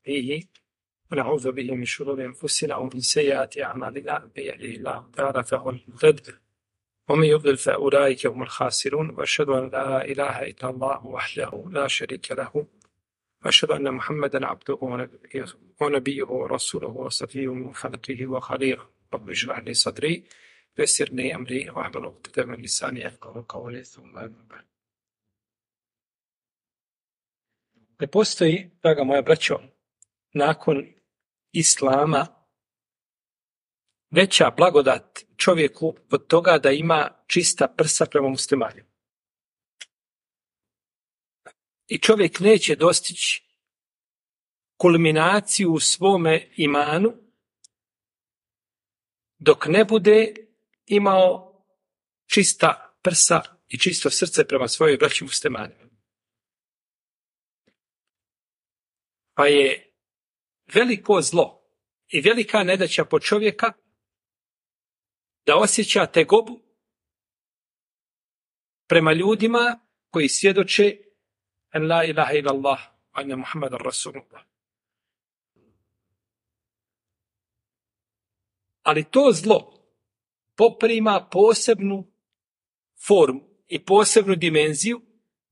فيه ونعوذ به من شرور أنفسنا ومن سيئات أعمالنا من يهده الله تعالى فهو المهتد ومن يضلل فأولئك هم الخاسرون وأشهد أن لا إله إلا الله وحده لا شريك له وأشهد أن محمدا عبده ونبيه ورسوله وصفيه من خلقه وخليله رب اشرح لي صدري ويسر لي أمري واحلل عقدة من لساني يفقهوا قولي ثم أما بعد. Ne postoji, draga moja braćo, nakon Islama veća blagodat čovjeku od toga da ima čista prsa prema muslimanima. I čovjek neće dostići kulminaciju u svome imanu dok ne bude imao čista prsa i čisto srce prema svojoj braći muslimanima. Pa je veliko zlo i velika nedaća po čovjeka da osjeća tegobu prema ljudima koji svjedoče en la ilaha illallah anna Muhammadan Rasulullah. Ali to zlo poprima posebnu formu i posebnu dimenziju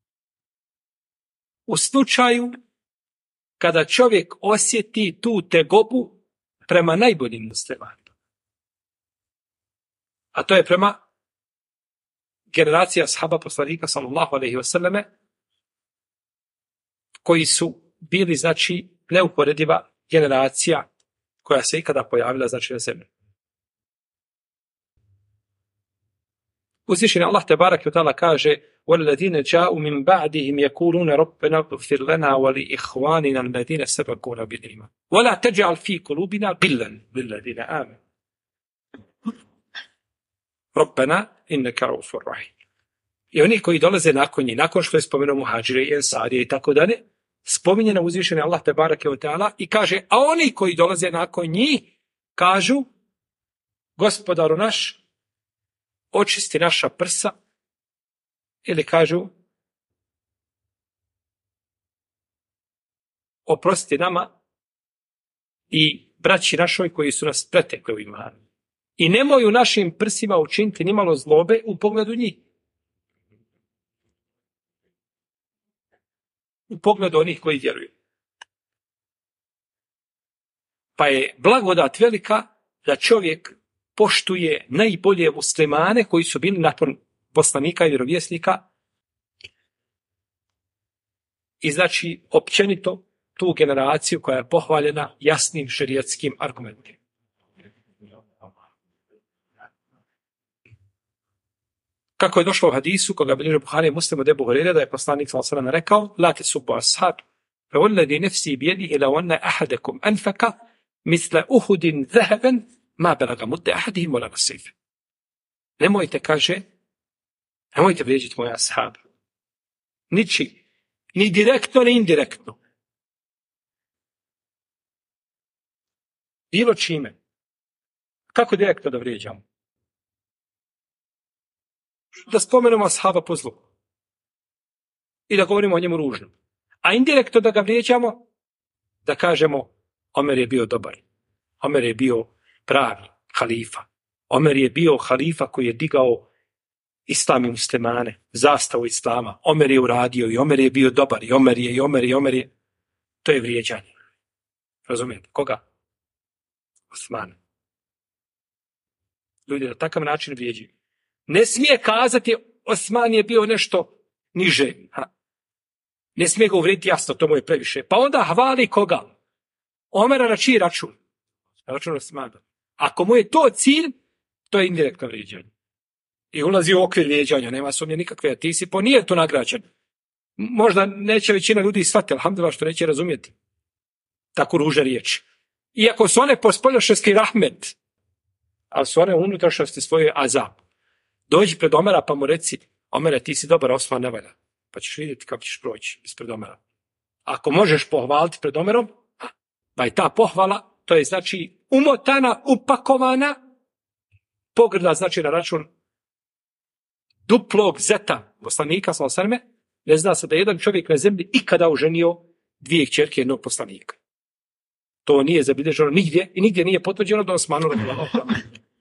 u slučaju kada čovjek osjeti tu tegobu prema najboljim muslimanima. A to je prema generaciji ashaba poslanika sallallahu alejhi ve selleme koji su bili, znači, neuporediva generacija koja se ikada pojavila, znači, na zemlji. Uzvišeni Allah tebareke ve taala kaže: وَالَّذِينَ جَاءُوا مِنْ بَعْدِهِمْ يَقُولُونَ رَبَّنَا اغْفِرْ لَنَا وَلِإِخْوَانِنَا الَّذِينَ سَبَقُونَا بِالْإِيمَانِ وَلَا تَجْعَلْ فِي قُلُوبِنَا غِلًّا لِلَّذِينَ آمَنُوا رَبَّنَا إِنَّكَ رَءُوفٌ رَحِيمٌ. I oni koji dolaze nakon njih, nakon što je spomenuo muhadžire i ensarije i tako dalje, spominje na uzvišeni Allah tebareke ve taala i kaže: a oni koji dolaze nakon njih kažu: Gospodaru naš, očisti naša prsa, ili kažu: oprosti nama i braći našoj koji su nas pretekli u imanu. I nemoj u našim prsima učiniti nimalo zlobe u pogledu njih. U pogledu onih koji vjeruju. Pa je blagodat velika da čovjek poštuje najbolje muslimane koji su bili nakon poslanika i vjerovjesnika i, znači, općenito tu generaciju koja je pohvaljena jasnim šerijatskim argumentima. Kako je došlo u hadisu koga bilježi Buhari i Muslim od Ebu Hurajre da je poslanik sallallahu alejhi ve sellem rekao: la tasubbu ashab fa wallazi nafsi bi yadihi law anna ahadakum anfaqa mithla uhudin dhahaban ma balagha mudda ahadihim wala nasif. Nemojte, kaže, nemojte vrijeđati moje ashabe. Niči, ni direktno, ni indirektno. Bilo čime. Kako direktno da vrijeđamo? Da spomenemo ashaba po zlu. I da govorimo o njemu ružno. A indirektno da ga vrijeđamo, da kažemo: Omer je bio dobar. Omer je bio pravi halifa. Omer je bio halifa koji je digao islam i muslimane, zastavu islama. Omer je uradio i Omer je bio dobar i Omer je. To je vrijeđanje. Razumijete? Koga? Osmana. Ljudi na takav način vrijeđaju. Ne smije kazati Osman je bio nešto niže. Ne smije ga uvrijediti, jasno, to mu je previše. Pa onda hvali koga? Omera na čiji račun? Na račun Osmana. Ako mu je to cilj, to je indirektno vrijeđanje. I ulazi u okvir vrijeđanja, nema sumnje nikakve, ti si po nijetu nagrađen. Možda neće većina ljudi shvatiti, alhamdulillah, što neće razumjeti tako ružne riječi. Iako su one po spoljašnjosti rahmet, ali su one u unutrašnjosti svoje azab. Dođi pred Omera pa mu reci: Omere, ti si dobar, Osman ne valja. Pa ćeš vidjeti kako ćeš proći ispred Omera. Ako možeš pohvaliti pred Omerom, pa je ta pohvala, to je, znači, umotana, upakovana pogrda, znači, na račun duplog zeta poslanika, sallallahu alejhi ve selleme. Ne zna se da jedan čovjek na zemlji ikada oženio dvije kćerke jednog poslanika. To nije zabilježeno nigdje i nigdje nije potvrđeno da Osmanu radijallahu ta'ala.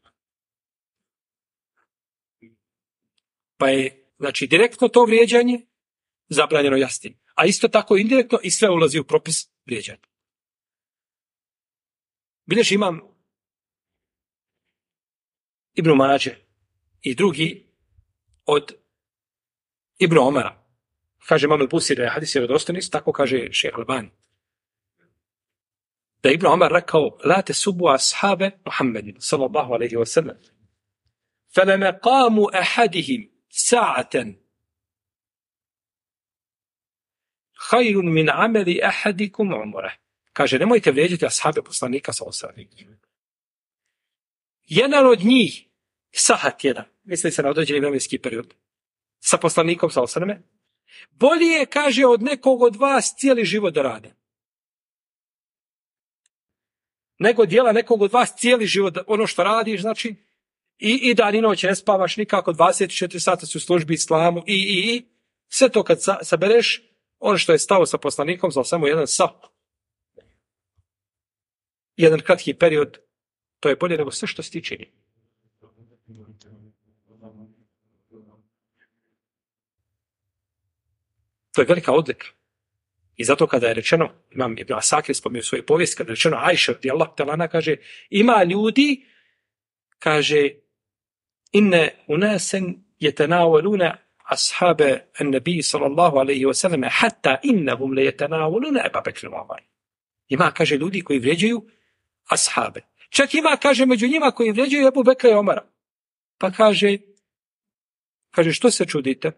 Pa je, znači, direktno to vrijeđanje zabranjeno jasnim. A isto tako indirektno i sve ulazi u propis vrijeđanja. Bilježi imam Ibn Mađe i drugi od Ibn Omara. Kaže imam al-Busiri da je hadis vjerodostojan, tako kaže šejh Albani. Da je Ibn Omar rekao: La tesubu ashabe Muhammedin sallallahu alejhi ve sellem. فَلَمَقَامُ أَحَدِهِمْ سَاعَةً خَيْرٌ مِنْ عَمَلِ أَحَدِكُمْ عُمْرَهُ. Kaže, nemojte vrijeđati ashabe poslanika sallallahu alejhi ve sellem. Jedan od njih, sahat jedan, misli se na određeni vremenski period, sa poslanikom sallallahu alejhi ve sellem, bolje je, kaže, od nekog od vas cijeli život da rade. Nego dijela nekog od vas cijeli život, ono što radiš, znači, i dan i noć ne spavaš nikako, 24 sata su u službi islamu, i sve to kad sabereš, ono što je stao sa poslanikom, za samo jedan kratki period, to je bolje nego sve što si ti čini. To je velika odlika. I zato kada je rečeno, imam Ibn Asakir spomenuo svoju povijest, kada je rečeno Ajša radijallahu ta'ala, kaže, ima ljudi, kaže, inne unasen jetanawaluna ashabe an-nabi sallallahu alejhi ve sellem hatta innahum la jetanawaluna Ebu Bekr wa Omar. Ima, kaže, ljudi koji vrijeđaju ashabe. Čak ima, kaže, među njima koji vrijeđaju Ebu Bekra i Omara. Pa kaže, što se čudite?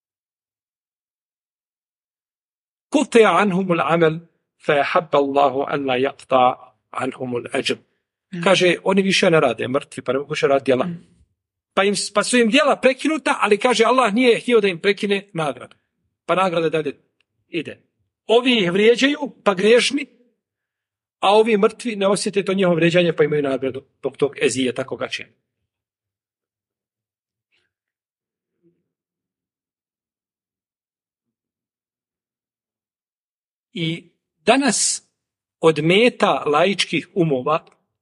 Kulte anhumul amel, fa habba Allahu an la yaqta anhumul ajr. Kaže, oni više ne rade, mrtvi, pa ne mogu više raditi djela. Pa su im djela prekinuta, ali kaže, Allah nije htio da im prekine nagradu. Pa nagrada dalje ide. Ovi ih vrijeđaju, pa griješni, a ovi mrtvi ne osjete to njihovo vrijeđanje, pa imaju nagradu zbog tog ezije, tako ga čini. I danas od meta laičkih umova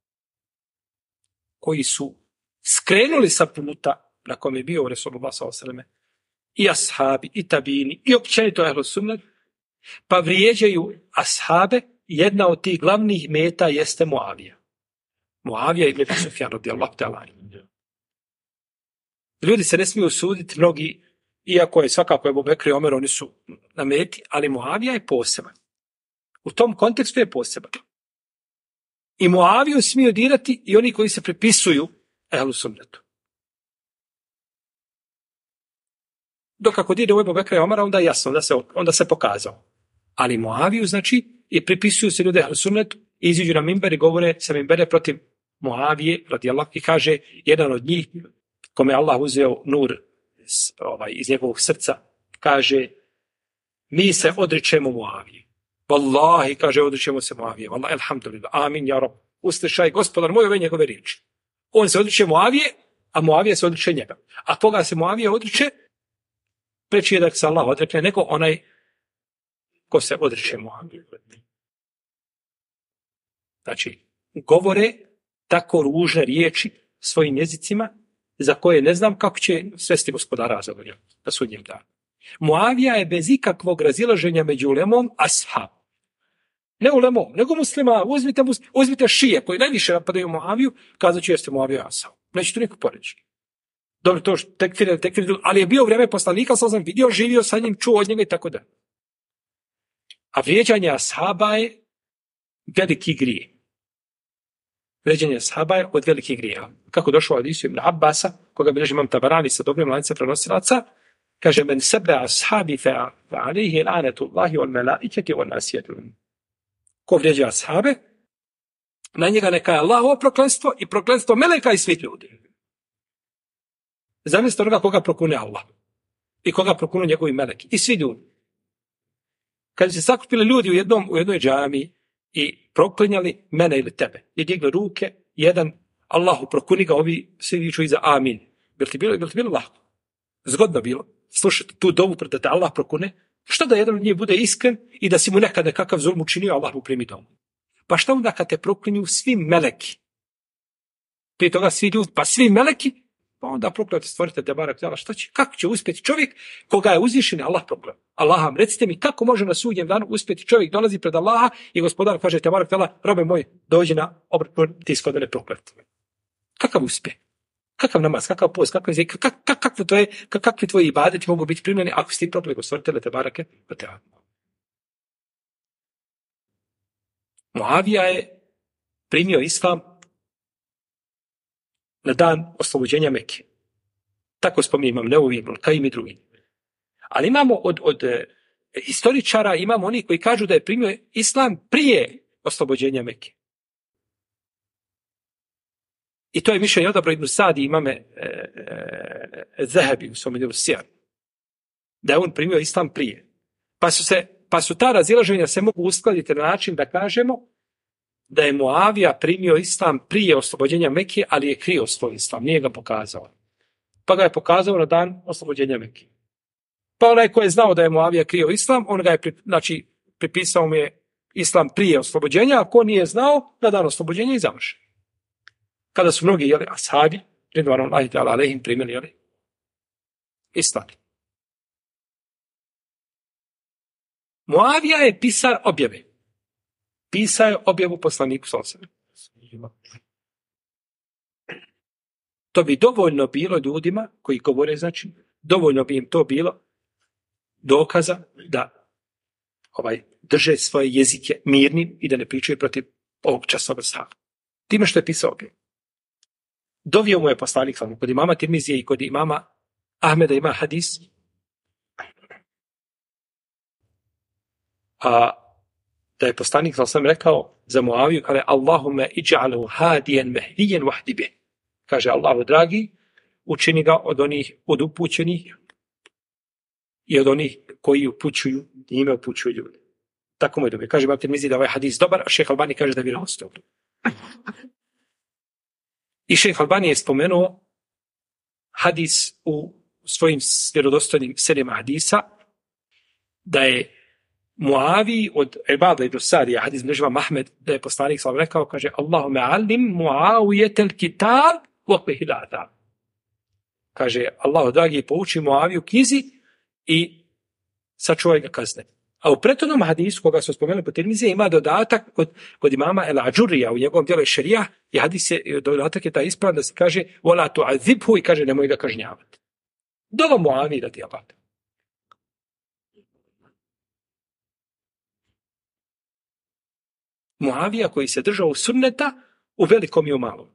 koji su skrenuli sa puta na kome je bio Resulullah sallallahu alejhi ve sellem, i ashabi, i tabini, i općenito ehlu sunnet, pa vrijeđaju ashabe, jedna od tih glavnih meta jeste Muavija. Muavija ibn Sufjan radijallahu ta'ala. Ljudi se ne smiju suditi, mnogi, iako je svakako Ebu Bekr i Omer, oni su na meti, ali Muavija je poseban. U tom kontekstu je poseban. I Muaviju smiju dirati i oni koji se pripisuju ehlu sunnetu. Dok ako dire u Ebu Bekra i Omara, onda je jasno, onda se pokazao. Ali Muaviju, znači, i pripisuju se ljude ehlu sunnetu, iziđu na minber i govore sa minbere protiv Muavije, radijallahu, i kaže, jedan od njih, kome je Allah uzeo nur iz njegovog srca, kaže, mi se odričemo Muavije. Wallahi, kaže, odričemo se Muavije. Wallahi, alhamdulillah, amin, ja rob. Uslišaj, gospodar moj, ove njegove riječi. On se odriče Muavije, a Muavije se odriče njega. A koga se Muavije odriče, preći je da se Allah odrekne, nego onaj ko se odriče Muavije. Znači, govore tako ružne riječi svojim jezicima, za koje ne znam kako će svesti gospodara zadovoljati na sudnjem danu. Muavija je bez ikakvog razilaženja među ulemom ashab. Ne ulemom, nego muslima. Uzmite šije koji najviše napadaju Muaviju, kazat ću jeste Muavija ashab. Neće tu niko poreći. Dobro, to tekfir, ali je bio u vrijeme poslanika, sam vidio, živio sa njim, čuo od njega i tako da. A vrijeđanje ashaba je veliki grije. Vrijeđanje ashaba je od velikih grija. Kako došlo od Isu ibn Abbasa, koga bilježi imam Tabarani sa dobrim lancem prenosilaca, kaže, men sebe ashabi fa alihi la'natullahi wal malaikati wan nas yadun. Ko vrijeđa ashabe, na njega neka je Allahovo prokletstvo i prokletstvo meleka i svih ljudi. Zamislite onoga koga prokune Allah i koga prokunu njegovi meleki i svi ljudi. Kad se sakupili ljudi u jednoj džamiji i proklinjali mene ili tebe i digli ruke, jedan Allahu prokuni ga, ovi svi viču iza amin. Bil ti bilo lahko? Zgodno bilo slušati tu dovu da te Allah prokune. Što da jedan od njih bude iskren i da si mu nekad nekakav zulm učinio, Allah mu primi domu. Pa šta onda kad te proklinju svi meleki? Prije toga svi ljudi, pa svi meleki, pa onda proklinjate stvorite te barak tjela. Šta će? Kako će uspjeti čovjek koga je uzvišen Allah proklinio? Allaham, recite mi kako može na sudnjem danu uspjeti čovjek, dolazi pred Allaha i gospodar kaže te barak tjela, robe moj, dođi na obrnu, ti skod mene proklet. Kakav uspjeh? Kakav namaz, kakav post, kakvi tvoji ibadeti mogu biti primljeni ako si ti prokleo stvoritelja te barake tjela? Muavija je primio islam na dan oslobođenja Mekke. Tako spominje Imam Nevevi, Ibn Kajim i drugi. Ali imamo od historičara, imamo oni koji kažu da je primio islam prije oslobođenja Mekke. I to je mišljenje odabro Ibn Sadi, imame Zahabi u svom djelu Sijar. Da je on primio islam prije. Pa su ta razilaženja se mogu uskladiti na način da kažemo da je Muavija primio islam prije oslobođenja Mekke, ali je krio svoj islam, nije ga pokazao. Pa ga je pokazao na dan oslobođenja Mekke. Pa onaj ko je znao da je Muavija krio islam, on ga je pripisao mu je islam prije oslobođenja, a ko nije znao, na dan oslobođenja i završen. Kada su mnogi ashabi, ridvanullahi ta'ala alejhim, primili islam. Muavija je pisar objave. Pisao je objavu poslaniku sallallahu alejhi ve sellem. To bi dovoljno bilo ljudima koji govore, znači, dovoljno bi im to bilo dokaza da drže svoje jezike mirnim i da ne pričaju protiv ovog časnog sahaba. Time što je pisao objavu. Dovio mu je poslanik sallallahu kod imama Tirmizije i kod imama Ahmeda ima hadis. A da je poslanik sallallahu alejhi ve sellem rekao za Muaviju, kaže Allahumme ij'alhu hadiyan mahdiyan wahdi bih. Kaže Allahu dragi, učini ga od upućenih i od onih koji upućuju, njime upućuju ljudi. Tako mu je dobro. Kaže Imam Tirmizi da ovaj hadis dobar, a šejh Albani kaže da je vjerodostojan. I šejh Albani je spomenuo hadis u svojim vjerodostojnim serijama hadisa da je Muaviji od Ibada ibn Sadija, hadis Nežva Mahmed, da je poslanik sallallahu rekao, kaže Allahume alim Muawijetel kitab waqihil adab. Kaže Allahu dragi, pouči Muaviju knjizi i sačuvaj ga kazne. A u prethodnom hadisu, koga smo spomenuli po Tirmiziji, ima dodatak kod imama El Ađurija u njegovom dijelu šerija, i hadis je, dodatak je taj ispravan da se kaže wala tu'azibhu i kaže nemoj ga kažnjavati. Dova Muaviji radijallahu anhu. Muavija koji se držao sunneta u velikom i u malom.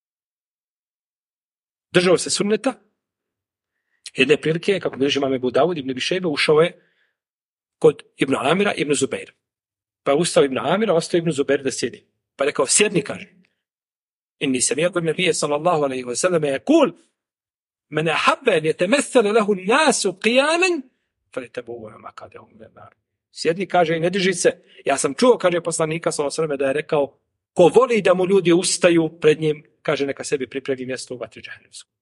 Držao se sunneta. Jedne prilike, kako bilježi imam Ebu Davud ibn Bišejbe, ušao je kod Ibn Amira, Ibn Zubeira. Pa je ustao Ibn Amira, ostao Ibn Zubeir da sjedi. Pa je rekao, sjedni, kaže. Inni sami'tu nabiyya sallallahu alejhi ve sellem yaqul man ahabba an yatamathala lahu an-nasu qiyaman falyatabawwa maq'adahu min an-nar. Sjedni, kaže, i ne diži se. Ja sam čuo, kaže poslanika sallallahu alejhi ve sellem, da je rekao, ko voli da mu ljudi ustaju pred njim, kaže, neka sebi pripremi mjesto u vatri džehennemskoj.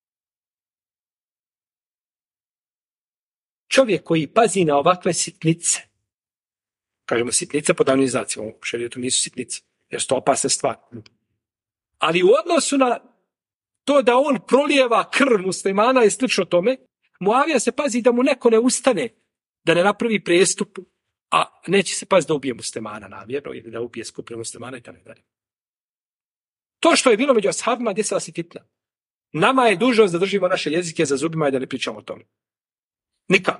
Čovjek koji pazi na ovakve sitnice, kažemo sitnice po davnizaciji, u šerijetu nisu sitnice, jer su to opasne stvari. Ali u odnosu na to da on prolijeva krv muslimana i slično tome, Muavija se pazi da mu neko ne ustane, da ne napravi prestup, a neće se paziti da ubije muslimana namjerno ili da ubije skupinu muslimana i tako dalje. To što je bilo među ashabima, desila se fitna. Nama je dužnost da držimo naše jezike za zubima i da ne pričamo o tome. Nikako.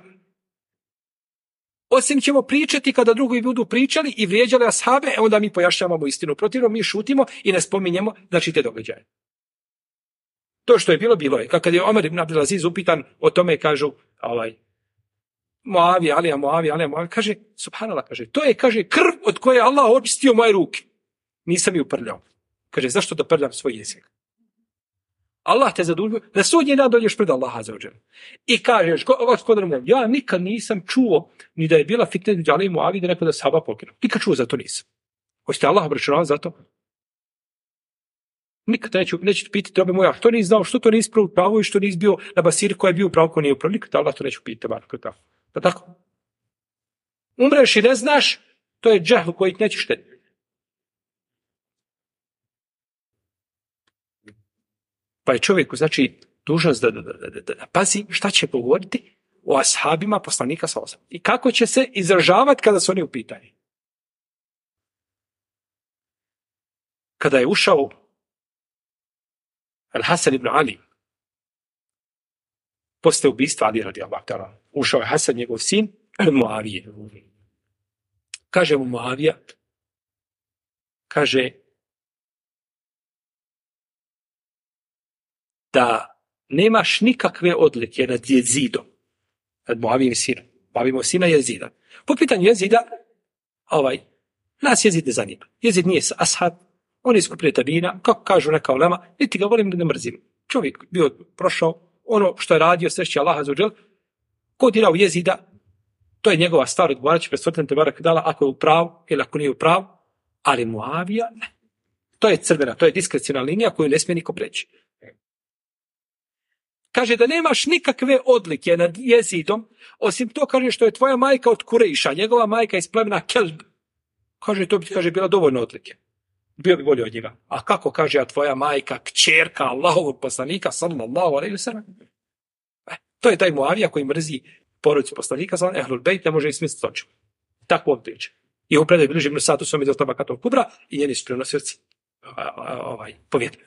Osim ćemo pričati kada drugi budu pričali i vrijeđali ashabe, onda mi pojašnjavamo istinu. Protivno mi šutimo i ne spominjemo, znači, te događaje. To što je bilo, bilo je. Kad je Omer ibn Abdulaziz upitan o tome, kažu, Muavija, kaže, subhanallah, kaže, to je, kaže, krv od koje je Allah očistio moje ruke. Nisam ju prljao. Kaže, zašto da prljam svoj jezik? Allah te zadužuje, na sudnji dan dođeš pred Allaha za ođer. I kažeš, ja nikad nisam čuo ni da je bila fitna između Ali i Muavije da neko da sahaba pokinu. Nikad čuo za to nisam. Hoćete Allah obračunavati za to? Nikad neću pitati, robe moja, što nisi znao, što to nisi pravo i što nisi bio na basiri koja je bio pravo, ko nije upravo. Nikad Allah to neću pitati. Pa tako? Umreš i ne znaš, to je džehl koji neće štetiti. Pa je čovjeku, znači, dužnost da pazi šta će govoriti o ashabima poslanika sallallahu alejhi ve sellem i kako će se izražavati kada su oni u pitanju. Kada je ušao Al-Hasan ibn Ali, posle ubistva Ali radijallahu ta'ala, ušao je Hasan, njegov sin, Muavije. Kaže mu Muavija, kaže da nemaš nikakve odlike nad Jezidom, nad Muavijim sinom. Muavijim sina Jezida. Po pitanju Jezida, nas Jezid ne zanima. Jezid nije ashab, on je skupine tabina, kako kažu neka ulema, niti ga volim da ne mrzim. Čovjek bio prošao, ono što je radio, sreći Allaha za uđel, ko dirao Jezida, to je njegova stvar, odgovarat će pred stvrtan te barak dala, ako je u pravu ili ako nije u pravu, ali Muavija, ne. To je crvena, to je diskrecionalna linija koju ne smije niko preći. Kaže da nemaš nikakve odlike nad Jezidom, osim to kaže što je tvoja majka od Kurejša, njegova majka iz plemena Kelb. Kaže, to bi kaže, bila dovoljno odlike. Bio bi bolje od njega. A kako kaže, a tvoja majka, kćerka Allahovog poslanika, sallallahu alejhi ve sellem? To je taj Muavija koji mrzi porodicu poslanika, sallallahu Ehlul Bejt, ne može i smisliti toču. Tako on priče. I u predaj bliži Ibn Sa'd u svom izostava Katov Kubra i njeni su prenosioci povijedi.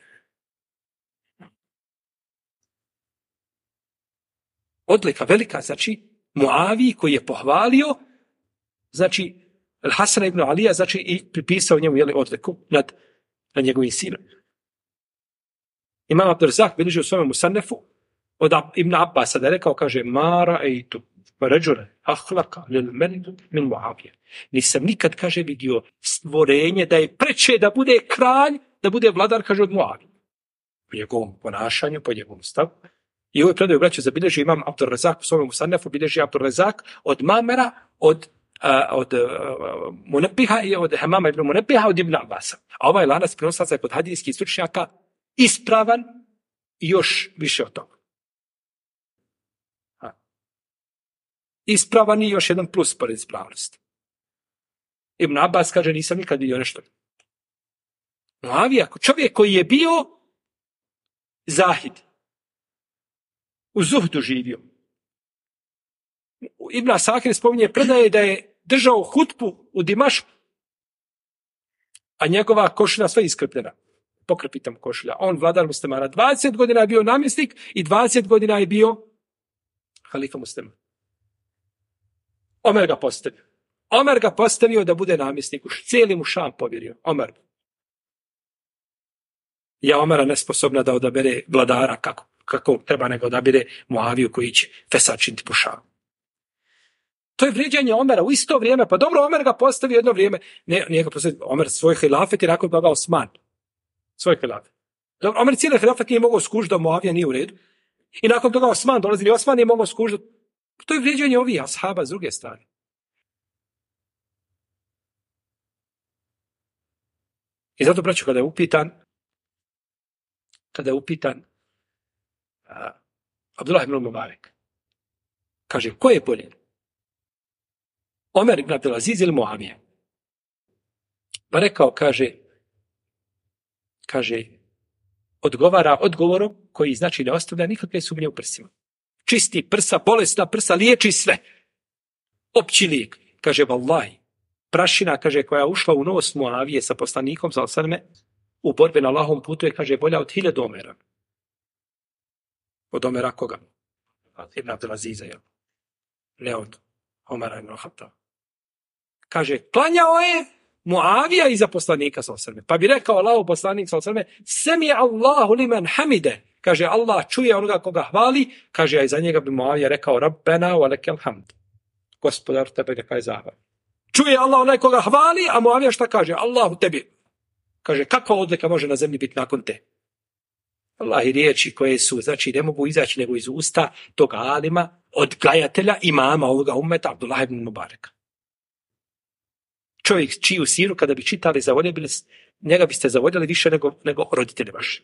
Odlika velika, znači, Muaviji koji je pohvalio, znači, Al-Hasana ibn Alija, znači, i pripisao njemu odliku nad njegovim sinom. Imam Abdurazak bilježi u svome Musannefu od Ibn Abbasa da je rekao, kaže, Mara ejtu ređure ahlaka lil men min Muavije. Nisam nikad, kaže, vidio stvorenje da je preče da bude kralj, da bude vladar, kaže, od Muavije. Po njegovom ponašanju, po njegovom stavu. I ovoj predaju braću zabilježi imam Abdurazak u svome Musannefu, bilježi Abdurazak od Mamera, od Munebiha i od Hamama ibn Munebiha od Ibn Abbasa. A ovaj lanac prenoslaca je kod hadijskih stručnjaka ispravan i još više od toga. Ispravan i još jedan plus pored ispravnosti. Ibn Abbas kaže, nisam nikad vidio nešto. Muavija, čovjek koji je bio zahid, u zuhdu živio. Ibn Asakir spominje predaje da je držao hutbu u Dimašku, a njegova košulja sve iskrpljena. Pokrpitam košulja. On vladar muslimana. 20 godina je bio namjesnik i 20 godina je bio halifa musliman. Omer ga postavio da bude namjesnik. Cijeli mu Šam povjerio. Omer. Ja Omera nesposobna da odabere vladara kako treba, nego odabere Muaviju koji će fesad činiti po Šamu. To je vrijeđanje Omera u isto vrijeme. Pa dobro, Omer ga postavio jedno vrijeme. Nije ga postavio Omer svoj hilafet i nakon toga Osman. Svoj hilafet. Dobro, Omer cijeli hilafet nije mogao skužiti da Muavija nije u redu. I nakon toga Osman dolazi i Osman nije mogao skužiti. To je vrijeđanje ovih ashaba s druge strane. I zato, braću, kada je upitan Abdullah ibn Mubarak, kaže, ko je bolje? Omer ibn Abdulaziz ili Muavija? Pa rekao, kaže, odgovara odgovorom koji znači ne ostavlja nikakve sumnje u prsima. Čisti prsa, bolesna prsa, liječi sve. Opći lijek. Kaže, vallahi, prašina, kaže, koja je ušla u nos Muavije sa poslanikom, za osanme, u borbi na Allahovom putu je, kaže, bolja od 1000 Omera. Od Omera koga? Ibn Abdulaziza, jel? Ne od Omera ibn Khattaba. Kaže, klanjao je Muavija iza poslanika, za osanme. Pa bi rekao Allahov poslanik, za osanme, semi Allahu liman hamide. Kaže, Allah čuje onoga koga hvali. Kaže, a iza njega bi Muavija rekao, Rabbena wa lekel hamd. Gospodar, tebe neka je zahval. Čuje Allah onaj koga hvali, a Muavija šta kaže? Allahu tebi. Kaže, kakva odlika može na zemlji biti nakon te? Allah i riječi koje su, znači ne mogu izaći nego iz usta toga alima, odgajatelja, imama ovoga ummeta, Abdullah ibn Mubaraka. Čovjek čiju siru kada bi čitali, njega biste zavodili više nego roditelji vaši.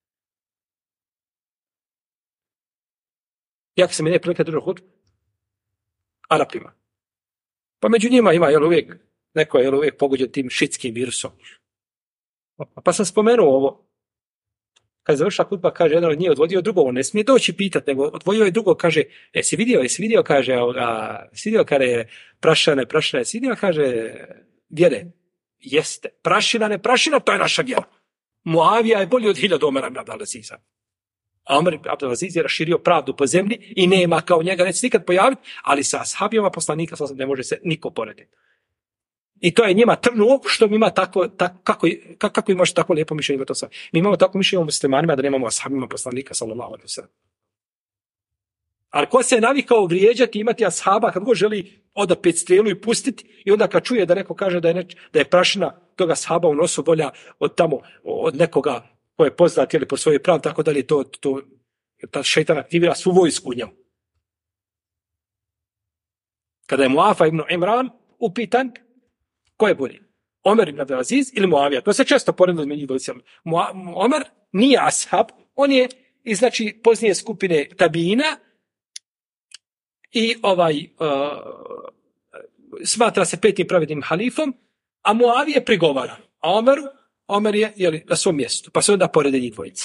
Jak se mi ne prilike držao hudbu? Arapima. Pa među njima ima, neko je uvijek pogođen tim šitskim virusom. Pa sam spomenuo ovo. Kad je završila hutba, kaže, jedan od njih odvodio drugo, on ne smije doći pitati, nego odvojio je drugo, kaže, jesi vidio, kaže, kada prašina, jesi vidio, kaže, vjere, jeste, prašina, to je naša vjera. Muavija je bolji od 1000 Omera ibn Abdelaziza. A Omer ibn Abdelaziz je raširio pravdu po zemlji i nema kao njega, neće nikad pojaviti, ali sa ashabijama poslanika ne može se niko porediti. I to je njima trnu u oku što mi ima kako vi možete tako lijepo mišljenje to sve. Mi imamo tako mišljenje o muslimanima da nemamo ashabima poslanika sallallahu alejhi ve sellem. Ali ko se je navikao vrijeđati, imati ashaba kad god želi odapet strelu i pustiti i onda kad čuje da neko kaže da je prašina toga ashaba u nosu bolja od nekoga ko je poznat ili po svojoj pravi, tako da li ta šejtan aktivira svu vojsku u njemu. Kada je Muafa ibn Imran upitan, ko je bolji? Omer ibn Abdelaziz ili Muavija? To se često poredilo među dvojicama. Omer nije ashab, on je iz poznije skupine tabina i smatra se 5. pravednim halifom, a Muavije prigovara. A Omer je na svom mjestu, pa se onda porede njih dvojica.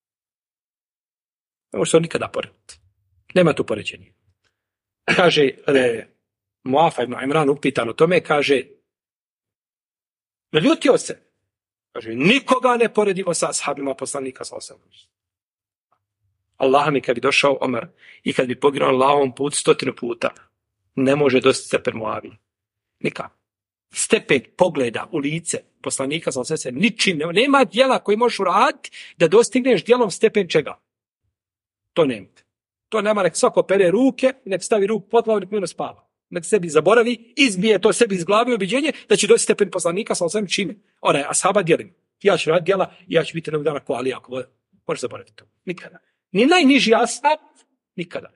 Ne može se on nikada porediti. Nema tu poređenja. Kaže, Muafa ibn Imran upitan o tome, kaže, naljutio se. Kaže, nikoga ne poredimo sa ashabima poslanika sallallahu alejhi ve sellem. Allah mi kad bi došao Omer i kad bi poginuo Allahovom put 100 puta, ne može dostići stepen Muavije. Nikako. Stepen pogleda u lice poslanika sallallahu alejhi ve sellem ničim nema djela koji možeš uraditi da dostigneš djelom stepen čega. To nema. To nema, nek svako pere ruke, nek stavi ruku pod glavu, nek mirno spava. Nek sebi zaboravi, izbije to sebi iz glave ubeđenje da će doći stepen poslanika sallallahu alejhi ve sellem čime. Ona ashaba djelim. Ja ću raditi djela i ja ću biti jednog dana ko Ali, ako možeš zaboraviti to. Nikada. Ni najniži ashab, nikada.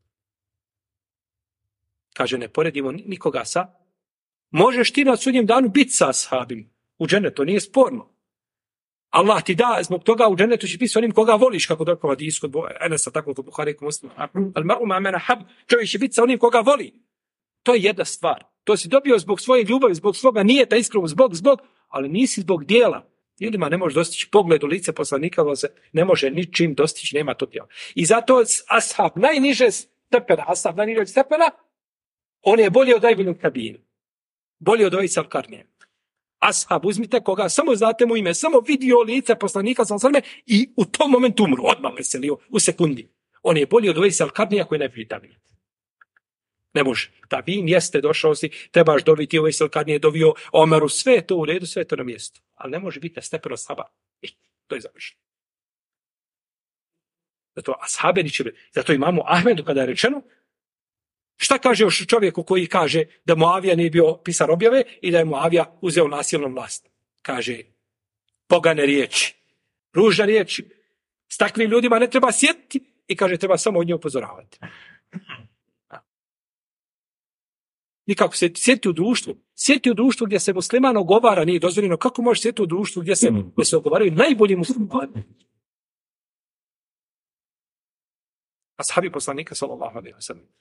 Kaže, ne poredimo nikoga sa. Možeš ti na sudnjem danu biti sa ashabim. U džennetu, to nije sporno. Allah ti da, zbog toga u džennetu će biti s onim koga voliš, kako došlo u hadisu kod Enesa, tako kod Buhari kod Muslima. Al-mar'u ma'a man ahab, čovjek će biti sa onim koga voli. To je jedna stvar. To si dobio zbog svoje ljubavi, zbog svoga nijeta, iskreno, zbog, ali nisi zbog dijela. Ljudima ne može dostići pogled u lice poslanika, ne može ničim dostići, nema to djela. I zato ashab najniže stepena, on je bolji od najboljeg kabina. Bolji od Uvejsa al-Karnija. Ashab, uzmite koga, samo znate mu ime, samo vidio lice poslanika i u tom momentu umru, odmah preselio, u sekundi. On je bolji od Uvejsa al-Karnija koji je najbolji tabin. Ne može. Tabin jeste, došao si, trebaš dobiti Uvejsa al-Karnija, dovio Omeru, sve je to u redu, sve je to na mjestu. Ali ne može biti na stepenu ashaba. To je završeno. Zato ashabe niče. Zato imamo Ahmedu kada je rečeno, šta kaže još čovjeku koji kaže da Muavija nije bio pisar objave i da je Muavija uzeo nasilnom vlast? Kaže, pogane riječi, ružne riječi, s takvim ljudima ne treba sjetiti i kaže, treba samo od nje upozoravati. Nikako se sjeti u društvu. Sjeti u društvu gdje se musliman ogovara, nije dozvoljeno. Kako možeš sjeti u društvu gdje se ogovaraju najbolji muslimani? Ashabi poslanika sallallahu alejhi ve sellem.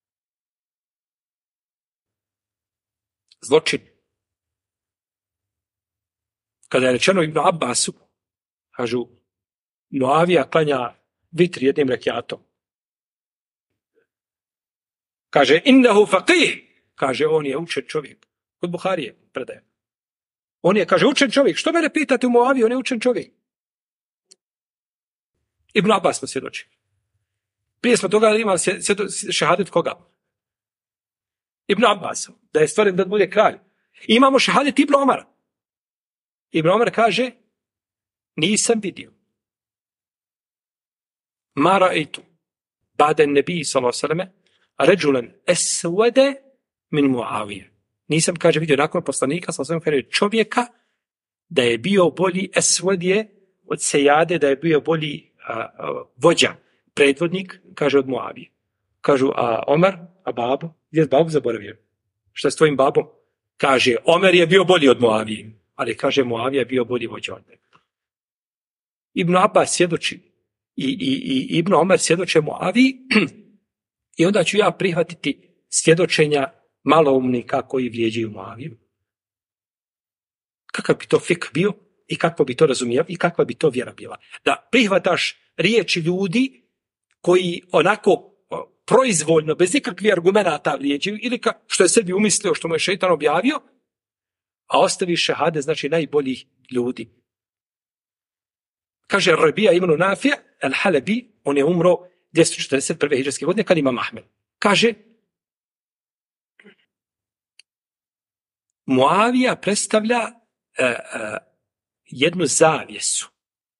Zločin. Kada je rečeno Ibn Abbasu, kažu, Muavija klanja vitr jednim rekiatom. Kaže, innehu faqih. Kaže, on je učen čovjek. Kod Buharije predaje. On je, kaže, učen čovjek. Što mene pitate u Muaviji, on je učen čovjek. Ibn Abbas smo svjedoči. Prije smo toga imali šehadet koga? Ibn Abbas, da je stvoren da bude kralj. I imamo šehadet Ibn Omara. Ibn Omar kaže, nisam vidio. Ma ra'aytu ba'da an-nabi sallallahu alejhi ve sellem rajulan aswada min Muavije. Nisam, kaže, vidio nakon poslanika sallallahu alejhi ve sellem čovjeka da je bio bolji esvodje od Sejade, da je bio bolji vođa, predvodnik, kaže, od Muavije. Kažu, a Omar, a babo? Gdje je babu zaboravio? Šta je s tvojim babom? Kaže, Omer je bio bolji od Muavije, ali kaže, Muavija je bio bolji vođa od njega. Ibn Abbas svjedoči i Ibn Omer svjedoče Muaviji i onda ću ja prihvatiti svjedočenja maloumnika koji vrijeđaju Muaviju. Kakav bi to fik bio i kako bi to razumijel i kakva bi to vjera bila. Da prihvataš riječi ljudi koji onako proizvoljno, bez ikakvih argumenata vrijeđaju, ili što je sebi umislio, što mu je šejtan objavio, a ostaviš šehade, znači najboljih ljudi. Kaže Rabija ibn Nafija al-Halabi, on je umro 241. hidžrske godine kad ima Ahmed. Kaže, Muavija predstavlja jednu zavjesu.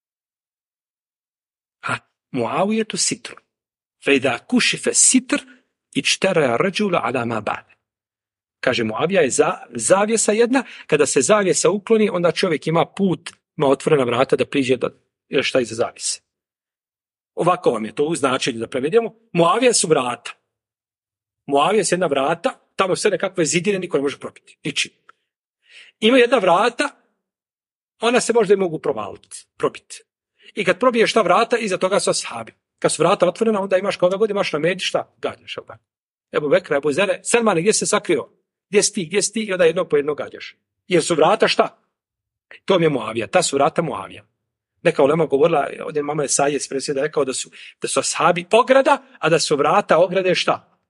A Muavijetu sitru. Fejda kušife sitr i čtera rađula ala ma ba'de. Kaže, Muavija je zavjesa jedna, kada se zavjesa ukloni, onda čovjek ima put, ima otvorena vrata da priđe do ili šta iza zavjese. Ovako vam je to u značenju da prevedemo. Muavija su vrata. Muavija su jedna vrata, tamo sve nekakve zidine, niko ne može propiti. Ničim. Ima jedna vrata, ona se možda i mogu probiti. I kad probiješ ta vrata, iza toga su ashabi. Kad su vrata otvorena, onda imaš koga god imaš na medi, šta? Gađaš. Ebu Bekra, Ebu Zere, Selmane, gdje se sakrio? Gdje si ti? I onda jedno po jedno gađaš. Jer su vrata šta? To mi je Muavija, ta su vrata Muavija. Neka ulema govorila, ovdje mama je Sajec presjeda rekao da su ashabi ograda, a da su vrata ograde šta?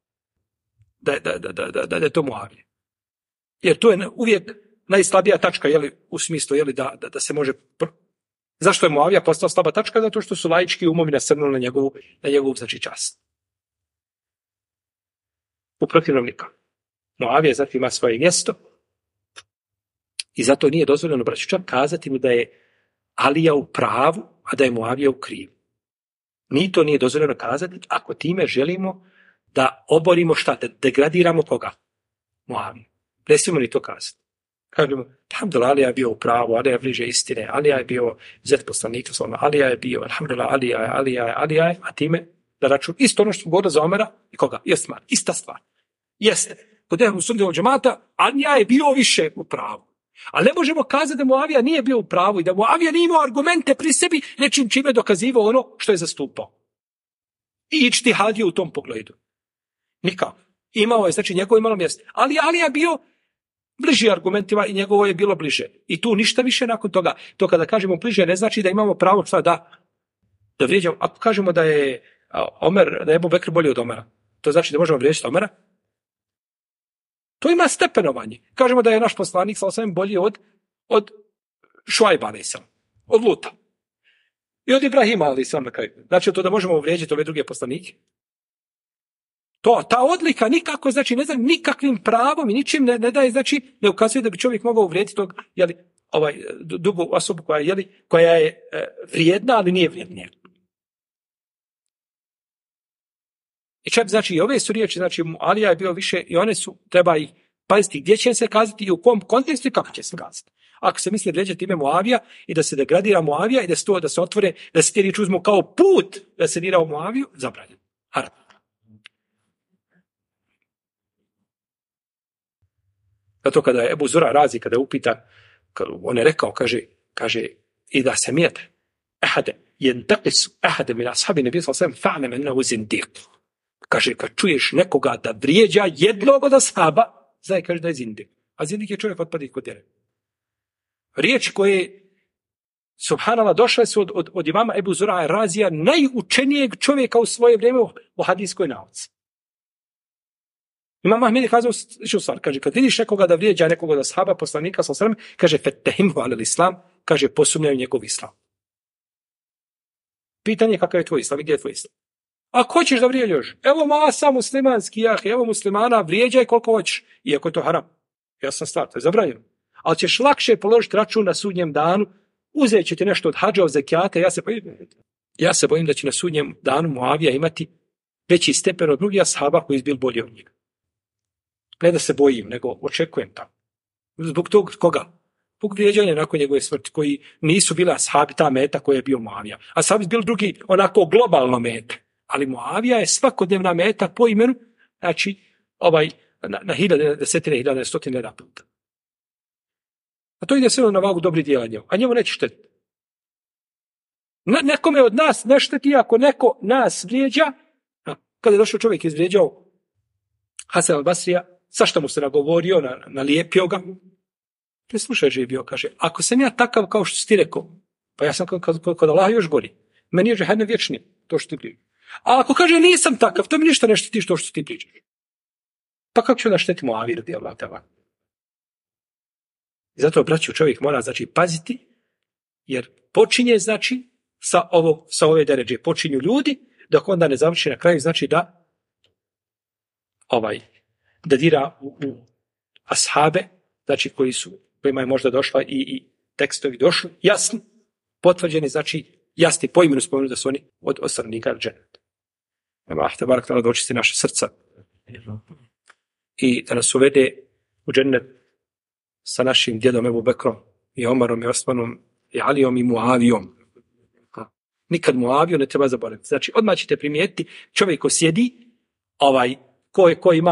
Da je to Muavija. Jer to je uvijek najslabija tačka, u smislu, da se može... Zašto je Muavija postala slaba tačka? Zato što su laički umovi nasrnuli na njegovu znači čast. U protivnom nikako. Muavija zatim ima svoje mjesto i zato nije dozvoljeno, braću, čak kazati mu da je Alija u pravu, a da je Muavija u krivu. Ni to nije dozvoljeno kazati ako time želimo da oborimo šta, da degradiramo koga? Muaviju. Ne smijemo ni to kazati. Kažemo, alhamdulillah, Alija je bio u pravu, Alija je bliže istine, Alija je bio zet poslanika, Alija je bio, alhamdulillah, Alija je, a time da račun, isto ono što smo govorili za Omera i koga? Ista stvar. Jeste. Kod Ehlu Sunneta džemata, Alija je bio više u pravu. Ali ne možemo kazati da Muavija nije bio u pravu i da Muavija nije imao argumente pri sebi nečim čime dokazivao ono što je zastupao. I ičtihadio u tom pogledu. Nikako. Imao je, znači njegovo imalo mjesto. Ali Alija je bio bliži argumentima i njegovo je bilo bliže. I tu ništa više nakon toga. To kada kažemo bliže ne znači da imamo pravo šta da vrijeđamo. Ako kažemo da je Omer, da je Ebu Bekr bolji od Omera, to znači da možemo vrijeđati Omera? To ima stepenovanje. Kažemo da je naš poslanik s.a.v. bolji od Šuajba a.s. od Luta. I od Ibrahima a.s. na kraju. Znači to da možemo vrijeđati ove druge poslanike? Ta odlika nikako, znači ne znam, nikakvim pravom i ničim ne daje, znači ne ukazuje da bi čovjek mogao uvrijediti tog, drugu osobu koja je vrijedna, ali nije vrijednija. I čak, znači, i ove su riječi, znači, Alija je bio više i one su, treba ih paziti gdje će se kazati i u kom kontekstu i kako će se kazati. Ako se misli vrijeđati ime Muavija i da se degradira Muavija i da se otvore, da se ti riječi uzmu kao put da se dira u Muaviju, zabranjeno. Haram. Zato kada je Ebu Zura Razi, kada je upitan, on je rekao, kaže, i da se mijete, ahade min ashabi nebi sallallahu fa'lam ennehu zindiq. Kaže, kad čuješ nekoga da vrijeđa jednog od ashaba, znaj, kaže da je zindik. A zindik je čovjek otpadih kod tjere. Riječi koje, subhanallah, došle su od imama Ebu Zura Razija, najučenijeg čovjeka u svoje vrijeme u hadijskoj nauci. Imam Ahmed je kazao sličnu stvar. Kaže, kad vidiš nekoga da vrijeđa nekoga od ashaba, poslanika, kaže, fetehimhu alel islam, kaže, posumnjaju njegov islam. Pitanje je kakav je tvoj islam i gdje je tvoj islam. Ako hoćeš da vrijeđaš, evo masa muslimanski jahi, evo muslimana, vrijeđaj koliko hoćeš, iako je to haram. Jasna stvar, to je zabranjeno. Ali ćeš lakše položiti račun na sudnjem danu, uzet će ti nešto od hadža, od zekijata, ja se bojim da će na sudnjem danu Muavija imati veći stepen od drugih ashaba koji je bil bolji od njega. Ne da se bojim, nego očekujem tamo. Zbog tog koga? Zbog vrijeđanja nakon njegove smrti, koji nisu bili ashabi ta meta koja je bio Muavija. Ashabi su bili drugi onako globalno meta. Ali Muavija je svakodnevna meta po imenu, znači na hiljade, desetine, hiljade, stotine puta. A to ide sve na vagu dobrih djela njemu. A njemu neće štetiti. Nekome od nas ne šteti ako neko nas vrijeđa. Kada je došao čovjek izvrijeđao Hasan al-Basrija, sašta mu se nagovorio, nalijepio ga. Preslušaj je bio, kaže, ako sam ja takav kao što si ti rekao, pa ja sam kod Allaha još gori. Meni je džehennem vječni, to što ti pričaš. A ako kaže nisam takav, to mi ništa ne štiti što ti pričaš. Pa kako ću da šteti Muaviju radijallahu ta'ala? I zato, braćo, čovjek mora, znači, paziti, jer počinje, znači, sa ove deređe. Počinju ljudi, dok onda ne završi na kraju, znači da dira u ashabe, znači kojima je možda došla i tekstovi došli, jasni, potvrđeni, znači jasni po imenu spomenu da su oni od stanovnika dženeta. Allah te barak ta'ala da očisti naše srca i da nas uvede u džennet sa našim djedom Ebu Bekrom i Omarom i Osmanom i Alijom i Muavijom. Nikad Muaviju ne treba zaboraviti. Znači, odmah ćete primijetiti čovjek ko sjedi, ko ima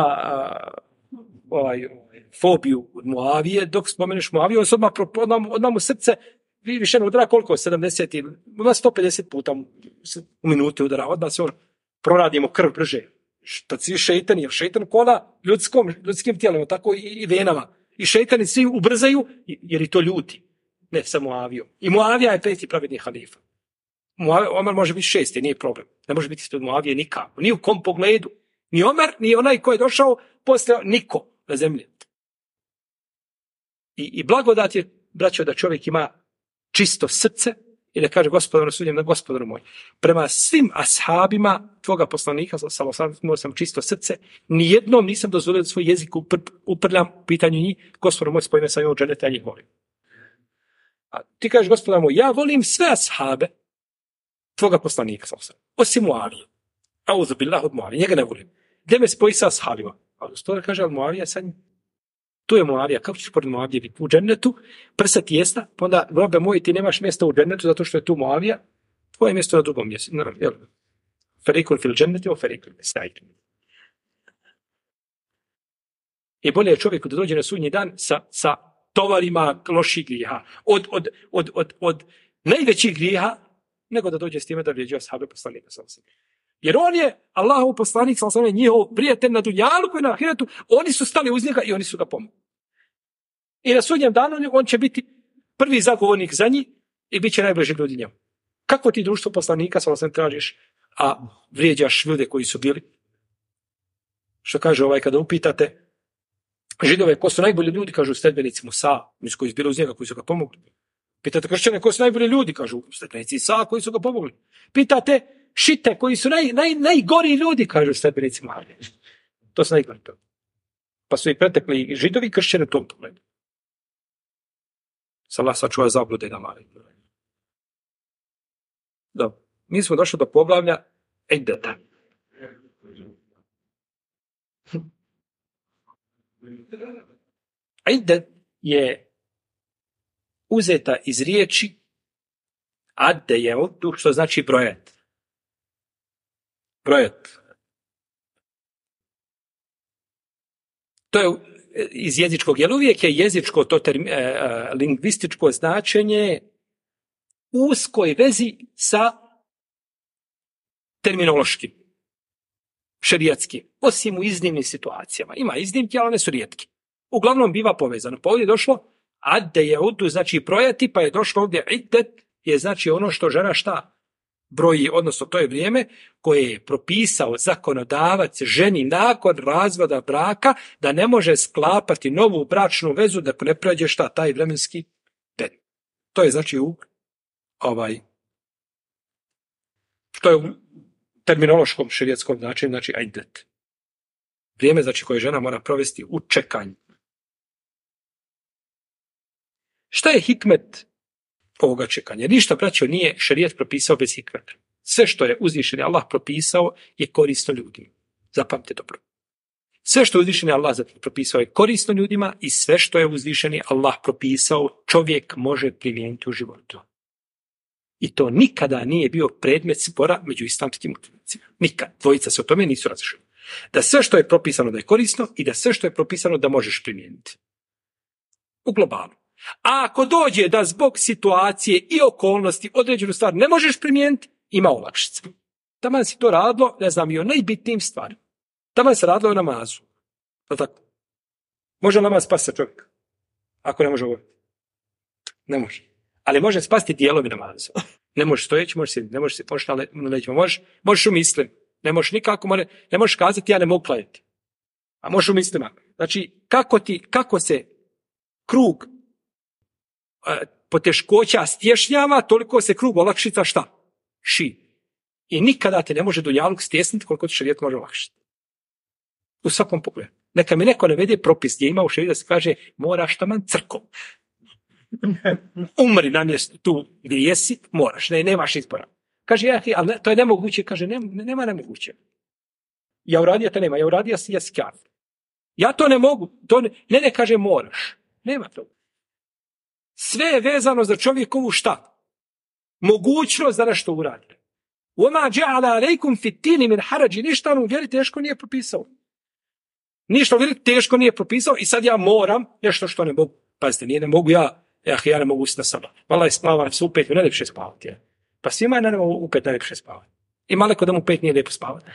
fobiju od Muavije, dok spomeneš Muaviju, odmah mu srce više ne udara koliko? 70 ili 150 puta u minuti udara. Odmah se proradimo krv brže. Šta svi šeitani, jer šeitan kola ljudskim tijelima, tako i venama. I šeitani svi ubrzaju, jer i to ljuti. Ne samo Muaviju. I Muavija je 5. pravedni halifa. Omer može biti 6. nije problem. Ne može biti ispred Muavije nikako. Ni u kom pogledu. Ni Omer, ni onaj koji je došao poslije niko na zemlji. I blagodat je, braćo, da čovjek ima čisto srce i da kaže Gospodaru sudnjem, Gospodaru moj, prema svim ashabima tvoga poslanika, imao sam čisto srce, nijednom nisam dozvolio da svoj jezik uprljam u pitanju njih, Gospodaru moj, spojime sam imao dženeta, ja njih volim. A ti kažeš, Gospodaru moj, ja volim sve ashabe tvoga poslanika, osim Muavije. Auzu billah od Muavije, njega ne volim. Gdje me spoji sa ashabima? A Gospodar kaže, ali Muavija sa njim. Tu je Muavija, kako ćeš pored Muavije biti? U džennetu, prsa tijesna, pa onda, robe moji, ti nemaš mjesta u džennetu zato što je tu Muavija, tvoje mjesto na drugom mjestu. Ferikul fil dženneti o ferikul nestajte. I bolje je čovjeku da dođe na sudnji dan sa tovarima loših grijeha. Od najvećih grijeha, nego da dođe s time da vrijeđuje ashabe poslanika sallallahu alejhi ve sellem. Jer on je Allahov poslanik sallallahu alejhi ve sellem, njihov prijatelj na dunjaluku i na ahiretu, oni su stali uz njega i oni su ga pomogli. I na sudnjem danu on će biti prvi zagovornik za njih i bit će najbliži ljudi njemu. Kako ti društvo poslanika sallallahu alejhi ve sellem tražiš, a vrijeđaš ljude koji su bili? Što kaže kada upitate Židove, ko su najbolji ljudi, kažu sledbenici Musa, koji su bili uz njega, koji su ga pomogli. Pitate kršćane, ko su najbolji ljudi, kažu sledbenici Isa, koji su ga pomogli. Pitate šite, koji su najgori ljudi, kažu sledbenici Muhameda. To su najgori. Pa su i pretekli Židovi i kršćani u tom pogledu. Allah sačuva zablude da mali. Dobro. Mi smo došli do poglavlja Iddeta. Iddet je uzeta iz riječi adde je uddu, što znači brojat. Brojat. To je iz jezičkog, jer uvijek je jezičko, to lingvističko značenje uskoj vezi sa terminološkim, šerijatskim, osim u iznimnim situacijama. Ima iznimke, ali one su rijetke. Uglavnom biva povezano. Pa ovdje je došlo adde je uddu, znači brojati, pa je došlo ovdje iddet, je znači ono što žena šta broji, odnosno to je vrijeme koje je propisao zakonodavac ženi nakon razvoda braka da ne može sklapati novu bračnu vezu da ne prođe šta taj vremenski period. To je znači to je u terminološkom šerijetskom značenju, znači iddet. Vrijeme znači koje žena mora provesti u čekanju. Šta je hikmet ovoga čekanja? Ništa, braćo, nije šerijet propisao bez hikmeta. Sve što je uzvišeni Allah propisao je korisno ljudima. Zapamtite dobro. Sve što je uzvišeni Allah propisao je korisno ljudima i sve što je uzvišeni Allah propisao čovjek može primijeniti u životu. I to nikada nije bio predmet spora među islamskim učenjacima. Nikad. Dvojica se o tome nisu različili. Da sve što je propisano da je korisno i da sve što je propisano da možeš primijeniti. U globalu. A ako dođe da zbog situacije i okolnosti određenu stvar ne možeš primijeniti, ima olakšice. Taman si to radilo, ne znam, i o najbitnijim stvarima. Taman se radilo o namazu. Tako. Može namaz spasiti čovjek. Ako ne može govoriti. Ne može. Ali može spasti dijelovi namaza. Ne možeš stojeći, možeš sjediti, ne možeš na leđima, možeš u mislim. Ne možeš nikako, ne možeš kazati ja ne mogu klanjati. A možeš u mislima. Znači, kako se krug poteškoća stješnjava, toliko se krug olakšica šta? Širi. I nikada te ne može dunjaluk stjesniti koliko ti šerijet može olakšiti. U svakom pogledu. Neka mi neko navede propis gdje ima u šerijetu da se kaže moraš taman crkom. Umri na mjestu tu gdje jesi, moraš, nemaš izbora. Kaže, ali to je nemoguće. Kaže, nema nemoguće. Ja uradio to nema, ja uradio si jesi kafir. Ja to ne mogu, ne kaže moraš. Nema to. Sve je vezano za čovjekovu šta? Mogućnost da nešto uradi. وَمَا جَعَلَ عَلَيْكُمْ فِي الدِّينِ مِنْ حَرَجٍ ništa u vjeri teško nije propisao. Ništa u vjeri teško nije propisao i sad ja moram nešto što ne mogu. Pazite, ne mogu ja ne mogu usna sama. Vala je spavam se u 5, ne ljepše spavati. Pa svima je naravno u 5 najljepše spavati. I maleko da mu 5 nije lijepo spavati.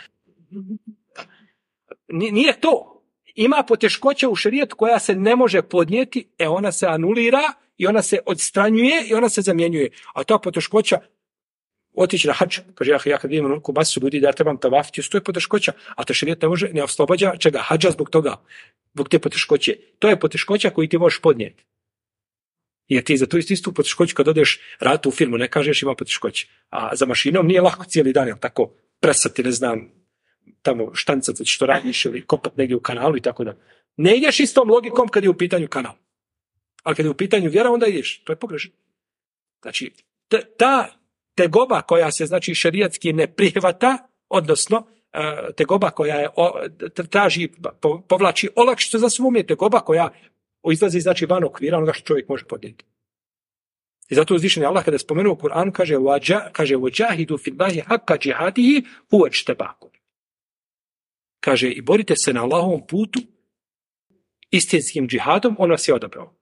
Nije to. Ima poteškoća u šerijetu koja se ne može podnijeti, ona se anulira i ona se odstranjuje i ona se zamjenjuje. A ta poteškoća otići na hadž, kaže ja kad vidim onoliko masu ljudi da ja trebam tavafiti, to je poteškoća, a to šerijet ne oslobađa čega hadža zbog toga, zbog te poteškoće. To je poteškoća koju ti možeš podnijeti. Jer ti za to istu poteškoću kad odeš raditi u firmu, ne kažeš ima poteškoće. A za mašinom nije lako cijeli dan, jel tako, presati, ne znam, tamo štancati što radiš ili kopati negdje u kanalu i tako da. Ne ideš istom logikom kad je u pitanju kanal. Ali kad je u pitanju vjera, onda ideš. To je pogrešno. Znači, ta tegoba koja se, znači, šerijatski ne prihvata, odnosno tegoba koja je traži, povlači olakšicu za svom je tegoba koja izlazi, znači, van okvira onoga što čovjek može podnijeti. I zato uzvišeni Allah kada je spomenuo u Kur'anu kaže وَجَاهِدُوا فِي اللَّهِ حَقَّ جِهَادِهِ هُوَ اجْتَبَاكُمْ. Kaže i borite se na Allahovom putu istinskim džihadom, on vas je odabrao.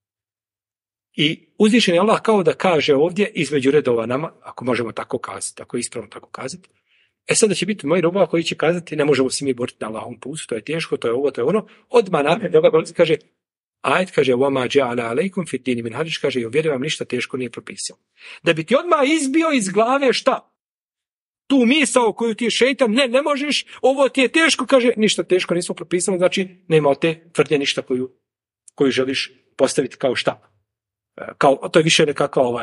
I uzvišeni Allah kao da kaže ovdje između redova nama, ako možemo tako kazati, ako je ispravno tako kazati, sada će biti moji robova koji će kazati ne možemo se mi boriti na Allahovom putu, to je teško, to je ovo, to je ono. Odmah nakon toga kaže ajet, kaže وَمَا جَعَلَ عَلَيْكُمْ فِي الدِّينِ مِنْ حَرَجٍ, kaže i u vjeri vam ništa teško nije propisao. Da bi ti odmah izbio iz glave šta? Tu misao koju ti je šejtan, ne možeš, ovo ti je teško, kaže ništa teško nismo propisali, znači nema od te tvrdnje ništa koju želiš postaviti kao šta. Kao, to je više nekako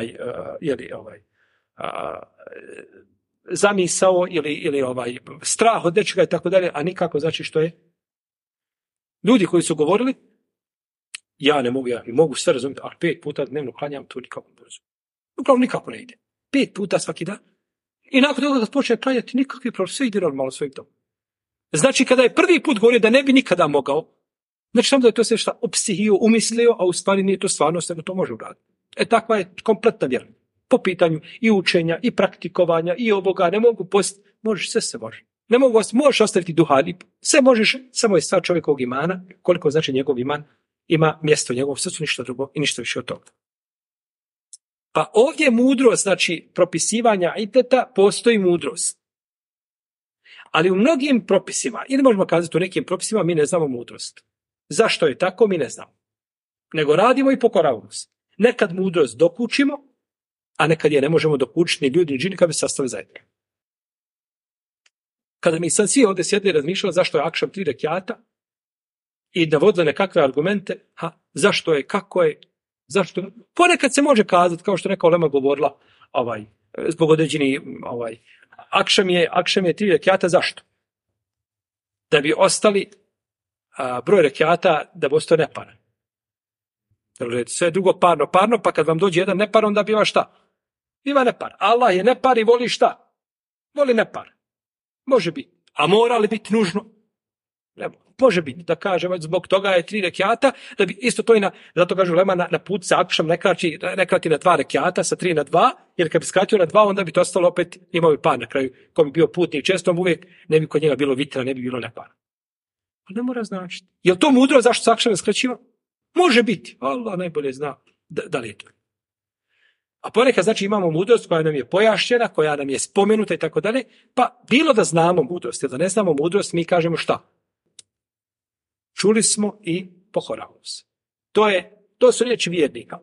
zamisao ili strah od nečega i tako dalje, a nikako znači što je. Ljudi koji su govorili, ja ne mogu, ja mogu sve razumjeti, ali 5 puta dnevno klanjam, to nikako ne razumijem. Uglavnom nikako ne ide. 5 puta svaki dan. I nakon toga kad počne klanjati, nikakvi problem, sve ide normalno svojim tom. Znači, kada je prvi put govorio da ne bi nikada mogao, znači samo da je to sve šta opsihio, umislio, a u stvari nije to stvarnost, nego to može uraditi. Takva je kompletna vjera. Po pitanju i učenja, i praktikovanja, i ovoga, ne mogu postiti, možeš, sve se može. Ne mogu, možeš ostaviti duhani, sve možeš, samo je stvar čovjekovog imana, koliko znači njegov iman ima mjesto u njegovom srcu, ništa drugo i ništa više od toga. Pa ovdje mudrost, znači propisivanja ideta, postoji mudrost. Ali u mnogim propisima, ili možemo kazati u nekim propisima, mi ne znamo mudrost. Zašto je tako, mi ne znamo. Nego radimo i pokoravamo se. Nekad mudrost dokučimo, a nekad je ne možemo dokučiti ni ljudi, ni džini, kad bi sastali zajedno. Kada mi sad svi ovdje sjedli i razmišljali zašto je akšam 3 rekiata i navodili nekakve argumente, zašto je, kako je, zašto je. Ponekad se može kazati, kao što neka ulema govorila, zbog određeni, akšam je 3 rekiata, zašto? Da bi ostali broj rekiata, da bi ostao neparan. Sve drugo parno, pa kad vam dođe jedan nepar, onda biva šta? Biva nepar. Allah je nepar i voli šta? Voli nepar. Može biti. A mora li biti nužno? Ne, može biti. Da kažem, zbog toga je 3 rekiata, da bi isto to i zato kažu ulema na put sa akšam ne krati na 2 rekiata, sa 3 na 2, jer kad bi skratio na 2, onda bi to ostalo opet, imao bi par na kraju. Ko bi bio putnik, često uvijek ne bi kod njega bilo vitra, ne bi bilo nepara. Ali ne mora značiti. Je li to mudro zašto se akšam ne skraćiva? Može biti. Allah najbolje zna da li je to. A ponekad znači imamo mudrost koja nam je pojašnjena, koja nam je spomenuta i tako dalje, pa bilo da znamo mudrost ili da ne znamo mudrost, mi kažemo šta? Čuli smo i pokoravamo se. To je To su riječi vjernika.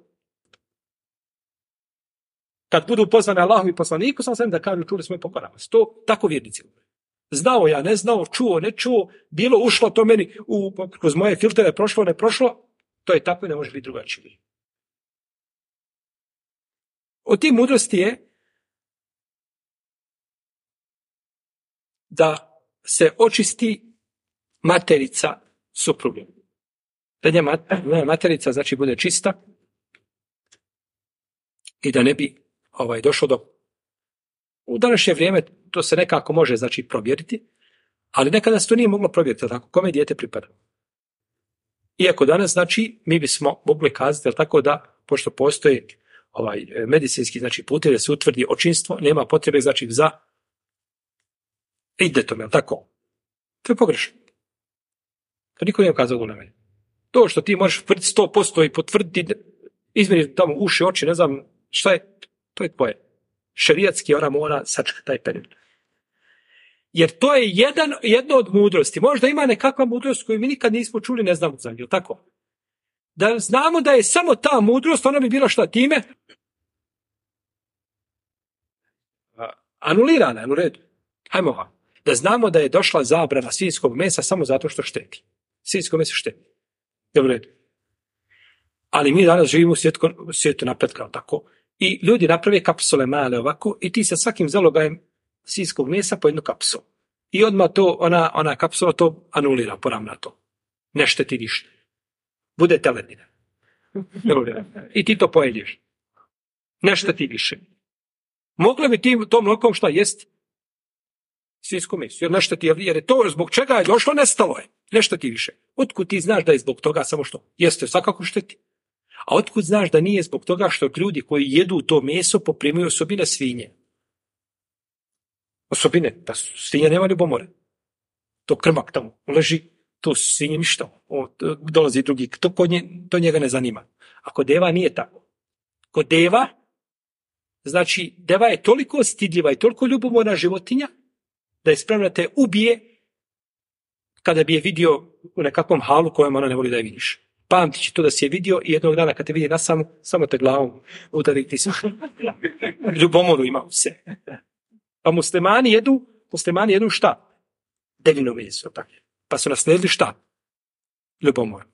Kad budu pozvani Allahu i poslaniku, sam da kažu čuli smo i pokoramo se. To tako vjernici. Znao ja, ne znao, čuo, ne čuo, bilo ušlo to meni kroz moje filtere, prošlo, ne prošlo, to je tako i ne može biti drugačije. Od tih mudrosti je da se očisti materica supruge. Da njena materica znači bude čista i da ne bi došlo do... U današnje vrijeme to se nekako može znači provjeriti, ali nekada se to nije moglo provjeriti, tako kome dijete pripada. Iako danas znači mi bismo mogli kazati, jel tako, da pošto postoji medicinski znači put da se utvrdi očinstvo, nema potrebe znači za idetom, jel tako? To je pogrešno. To niko nije kazao na mene. To što ti možeš tvrditi 100% i potvrditi, izmjeriti tamo uši, oči, ne znam šta je, to je tvoje. Šerijatski ona mora sačekati taj period. Jer to je jedno od mudrosti. Možda ima nekakva mudrost koju mi nikad nismo čuli, ne znamo za nju, tako? Da znamo da je samo ta mudrost, ona bi bila šta time? Anulirana, u redu. Hajmo vam. Da znamo da je došla zabrana svinjskog mesa samo zato što šteti. Svinjsko meso šteti. U redu. Ali mi danas živimo u svijetu napretka, tako? I ljudi naprave kapsule male ovako i ti sa svakim zalogajem svinjskog mesa po jednu kapsulu. I odmah to, ona kapsula to anulira, poravna to. Ne šteti ništa. Bude telenina. I ti to pojedeš. Ne šteti više. Mogla bi ti tom mlokom šta jest? Svinjsko meso. Jer ne šteti, jer je to zbog čega je došlo, nestalo je. Ne šteti više. Otkud ti znaš da je zbog toga samo što? Jeste, svakako šteti. A otkud znaš da nije zbog toga što ljudi koji jedu to meso poprimaju osobine svinje? Osobine, da svinja nema ljubomore. To krmak tamo leži, to svinje ništa. Dolazi drugi, to njega ne zanima. A kod deva nije tako. Kod deva, znači deva je toliko stidljiva i toliko ljubomorna životinja da je spremna te ubije kada bi je vidio u nekakvom halu kojem ona ne voli da je vidiš. Pamti će to da si je vidio i jednog dana kad te vidi na samo te glavom udari ti se. Ljubomoru ima u se. A muslimani jedu šta? Devino meso. Pa su naslijedili šta? Ljubomor.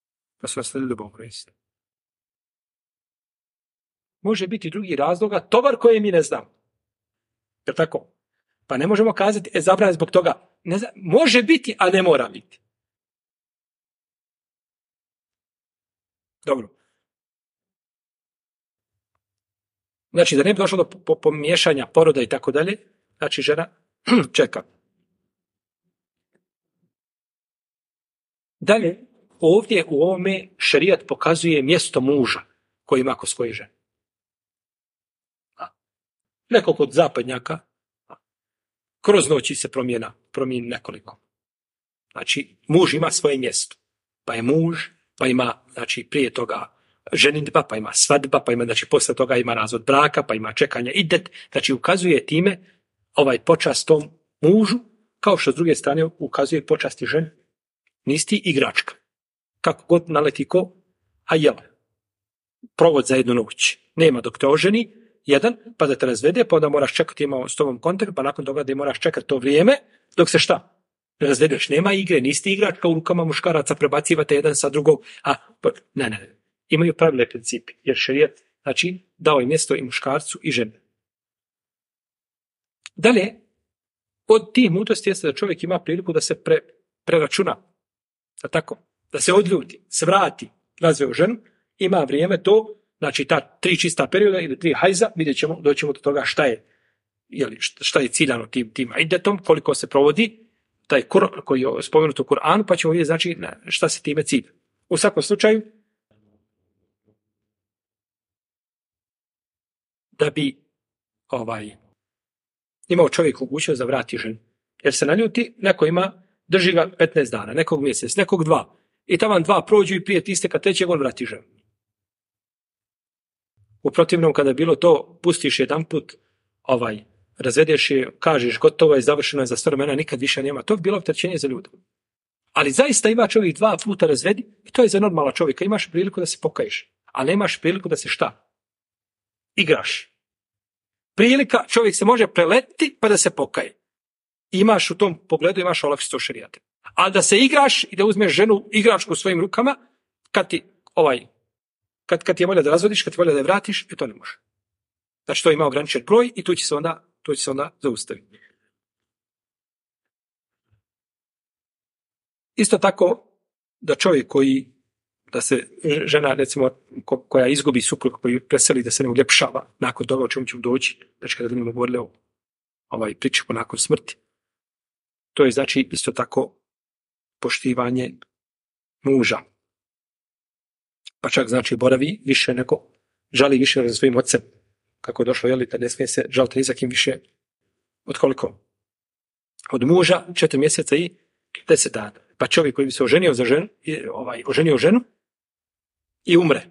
Može biti drugi razloga, tovar koje mi ne znamo. Je tako? Pa ne možemo kazati, zabranjeno zbog toga. Ne znam, može biti, a ne mora biti. Dobro. Znači, da ne bi došlo do pomiješanja poroda i tako dalje, znači žena čeka. Dalje, ovdje u ovome šerijat pokazuje mjesto muža koji ima kod svoje žene. Neko kod zapadnjaka, kroz noći se promijeni nekoliko. Znači, muž ima svoje mjesto. Pa je muž, pa ima, znači, prije toga ženidba, pa ima svadba, pa ima, znači, posle toga ima razvod braka, pa ima čekanje idet. Znači, ukazuje time počast tom mužu, kao što s druge strane ukazuje počasti ženi. Nisi ti igračka. Kako god naleti ko, a jela. Provod za jednu noć. Nema dok te oženi, jedan, pa da te razvede, pa onda moraš čekati, ima s tobom kontakt, pa nakon toga da moraš čekati to vrijeme, dok se šta? Ne razvedeš, nema igre, nisi igračka u rukama muškaraca, prebacivate jedan sa drugog, ne. Imaju pravile principi, jer šerijat, znači, dao je mjesto i muškarcu i ženi. Dalje, od tih mudrosti jeste da čovjek ima priliku da se preračuna, da se odljuti, se vrati, razveo ženu, ima vrijeme to, znači ta 3 čista perioda ili 3 hajza, vidjet ćemo, doćemo do toga šta je ciljano tim idetom, koliko se provodi taj koji je spomenut u Kur'anu, pa ćemo vidjeti znači šta se time cilja. U svakom slučaju, da bi imao čovjek mogućnost da vrati ženu. Jer se naljuti, neko drži ga 15 dana, nekog mjesec, nekog 2. I taman 2 prođu i prije isteka 3. on vrati ženu. U protivnom, kada bilo to, pustiš jedan put, razvedeš je, kažeš gotovo je, završeno je za 100 vremena, nikad više nema. To bi bilo opterećenje za ljude. Ali zaista ima čovjek 2 puta razvedi i to je za normalna čovjeka. Imaš priliku da se pokaješ, a nemaš priliku da se šta? Igraš. Prilika, čovjek se može preletiti pa da se pokaje. Imaš u tom pogledu, imaš olakšicu u šerijatu. A da se igraš i da uzmeš ženu igračku u svojim rukama, kad ti je volja da razvodiš, kad ti volja da je vratiš, to ne može. Znači to ima ograničen broj i tu će se onda zaustaviti. Isto tako da čovjek da se žena, recimo, koja izgubi suprug, koji preseli da se ne uljepšava nakon toga o čemu ćemo doći, znači kada budemo govorili o priči nakon smrti. To je znači isto tako poštivanje muža. Pa čak znači boravi više žali više za svojim ocem. Kako je došlo, da ne smije se žaliti ni za kim više. Od koliko? Od muža 4 mjeseca i 10 dana. Pa čovjek koji bi se oženio ženu i umre.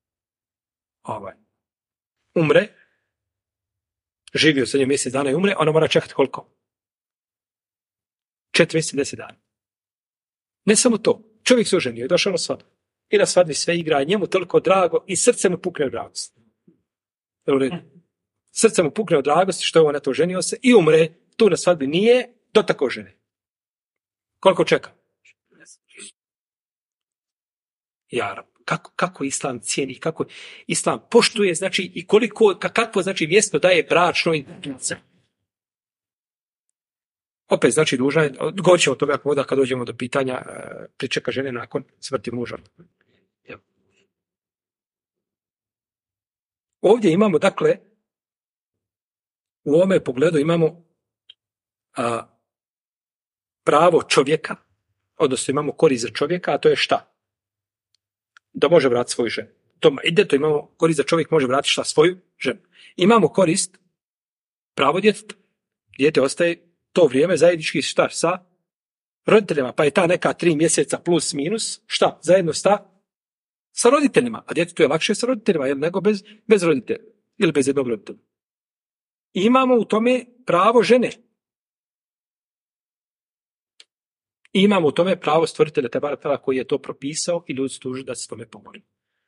Umre, živio sa njom mjesec dana i umre, ona mora čekati koliko? 4 mjeseca i 10 dana. Ne samo to, čovjek se oženio i došao na svadbu. I na svadbi sve igra, njemu toliko drago i srce mu pukne od dragosti. Srce mu pukne od dragosti što je on na to oženio se i umre, tu na svadbi nije do tako žene. Koliko čeka? Jarab, kako Islam cijeni, kako Islam poštuje, znači i kakvo znači mjesto daje bračnoj instituciji. Opet znači dužna je, govorit ćemo o tome kad dođemo do pitanja pričeka žene nakon smrti muža. Ovdje imamo, dakle, u ovome pogledu imamo pravo čovjeka, odnosno imamo korist za čovjeka, a to je šta? Da može vratiti svoju ženu. To imamo korist za čovjek može vratiti šta? Svoju ženu. Imamo korist pravo djeteta. Dijete ostaje to vrijeme zajednički šta? Sa roditeljima. Pa je ta neka 3 mjeseca plus minus šta? Zajedno sa roditeljima. A djetetu je lakše sa roditeljima nego bez roditelja. Ili bez jednog roditelja. Imamo u tome pravo žene. I imamo u tome pravo stvoritelja Tebara koji je to propisao i ljudi su dužni da se tome pomogne.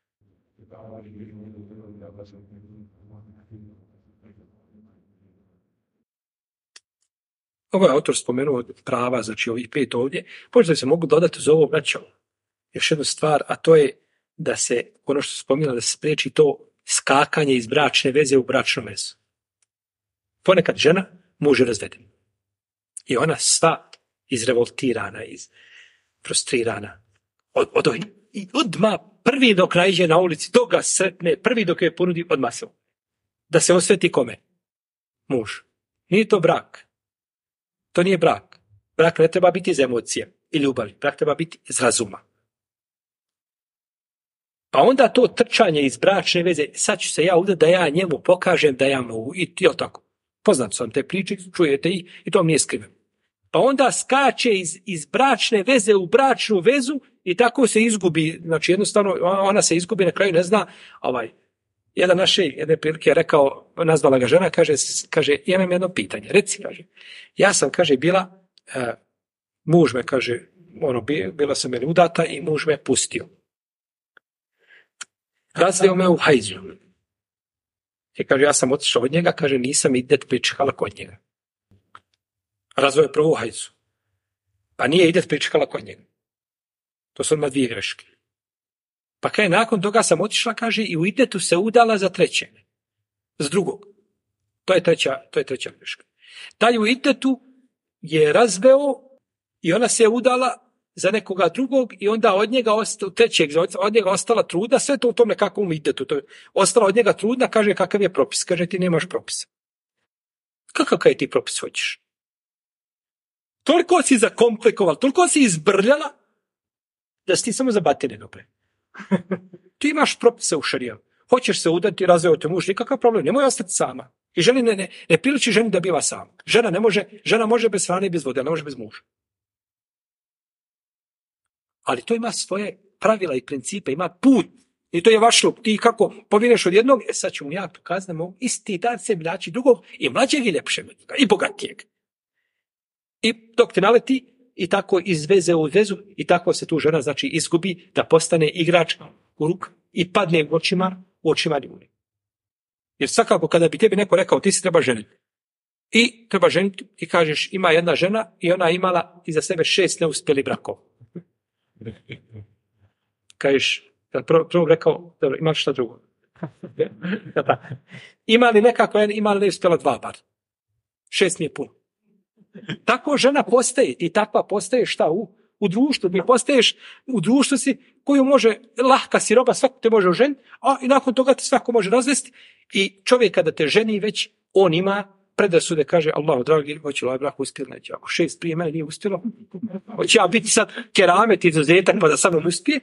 Ovo je autor spomenuo prava, znači ovih 5 ovdje. Možda se mogu dodati uz ovo, braćo, još jednu stvar, a to je da se, ono što spominjala, da se spriječi to skakanje iz bračne veze u bračnu vezu. Ponekad žena muž je razveden. I ona sva izrevoltirana, frustrirana. I odmah prvi dok naiđe na ulici, dok ga sretne, prvi dok je ponudi, odmah se. Da se osveti kome? Muž. Nije to brak. To nije brak. Brak ne treba biti iz emocije i ljubavi. Brak treba biti iz razuma. Pa onda to trčanje iz bračne veze, sad ću se ja udati da ja njemu pokažem da ja mogu. I tako. Poznat sam te priče, čujete i to vam nije skriveno. Pa onda skače iz bračne veze u bračnu vezu i tako se izgubi. Znači jednostavno ona se izgubi, na kraju ne zna. Jedan jedne prilike je rekao, nazvala ga žena, kaže, imam jedno pitanje. Reci, kaže, ja sam, kaže, bila, muž me, kaže, bila sam meni udata i muž me pustio. Razveo me u hajzu. I kaže, ja sam otišao od njega, kaže, nisam idet pričekala kod njega. Razveo je prvo u hajzu. Pa nije idet pričekala kod njega. To su odmah 2 greške. Pa kaže, nakon toga sam otišla, kaže, i u idetu se udala za 3. Za 2. To je treća greška. Taj u idetu je razveo i ona se udala za nekoga drugog i onda od njega ostala trudna, sve to u tom nekakvom idetu. To je ostala od njega trudna, kaže, kakav je propis? Kaže, ti nemaš propisa. Kakav ti propis hoćeš? Toliko si zakomplikovala, toliko si izbrljala da si ti samo za batine dobre. Ti imaš propise u šarijatu. Hoćeš se udati, razveo te muž, nikakav problem, nemoj ostati sama. I ženi ne priliči ženi da biva sama. Žena može bez hrane i bez vode, ali ne može bez muža. Ali to ima svoje pravila i principe, ima put. I to je vaš lup. Ti kako povineš od jednog, sad ću mu ja pokazati da mogu isti dan sebi naći drugog i mlađeg i ljepšeg od njega, i bogatijeg. I dok te naleti, i tako iz veze u vezu i tako se tu žena znači izgubi da postane igrač u ruk i padne u očima ljudi. Jer svakako kada bi tebi neko rekao ti se treba ženiti i treba ženiti i kažeš ima jedna žena i ona imala iza sebe 6 neuspjeli brakova. Kažeš, prvo rekao, dobro, ima šta drugo? Ima li nekako, ima li neuspjela 2 bar? 6 mi je puno. Tako žena postaje i takva postaje šta u društvu. Ti postaješ u društvu si koju može, lahka si roba, svako te može oženiti, a i nakon toga te svako može razvesti. I čovjek kada te ženi već, on ima predrasude, kaže Allah, dragi, hoće li ovaj brak uspjeti, neće. Ako 6 prije mene nije uspjelo, hoće ja biti sad keramet i izuzetak pa da sa mnom uspije.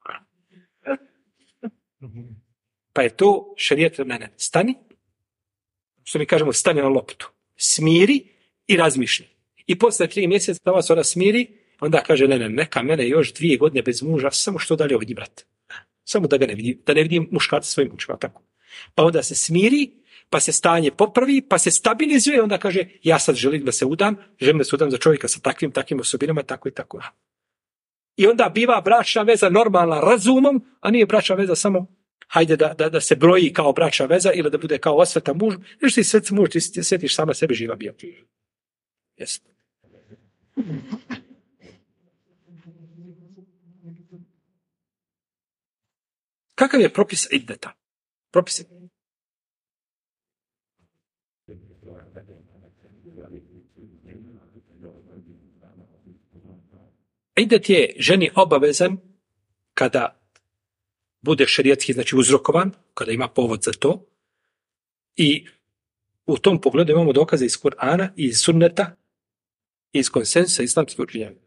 Pa je to šerijet mene. Stani, što mi kažemo, stani na loptu. Smiri i razmišlja. I posle 3 mjeseca da vas ona smiri, onda kaže, ne, neka mene još 2 godine bez muža, samo što dalje ovdje, brat. Samo da ga ne vidim, da ne vidim muškarca svojim mučima, tako. Pa onda se smiri, pa se stanje popravi, pa se stabilizuje, onda kaže, ja sad želim da se udam za čovjeka sa takvim osobinama, tako i tako. I onda biva bračna veza normalna razumom, a nije bračna veza samo hajde da se broji kao bračna veza ili da bude kao osveta muž. Nešto ti sveti muž, ti svetiš sama sebi živa bio. Yes. Kakav je propis iddeta? Propis iddet je ženi obavezan kada bude šerijatski, znači uzrokovan, kada ima povod za to. I u tom pogledu imamo dokaze iz Kur'ana, iz sunneta, iz konsensa islamskih učenjaka.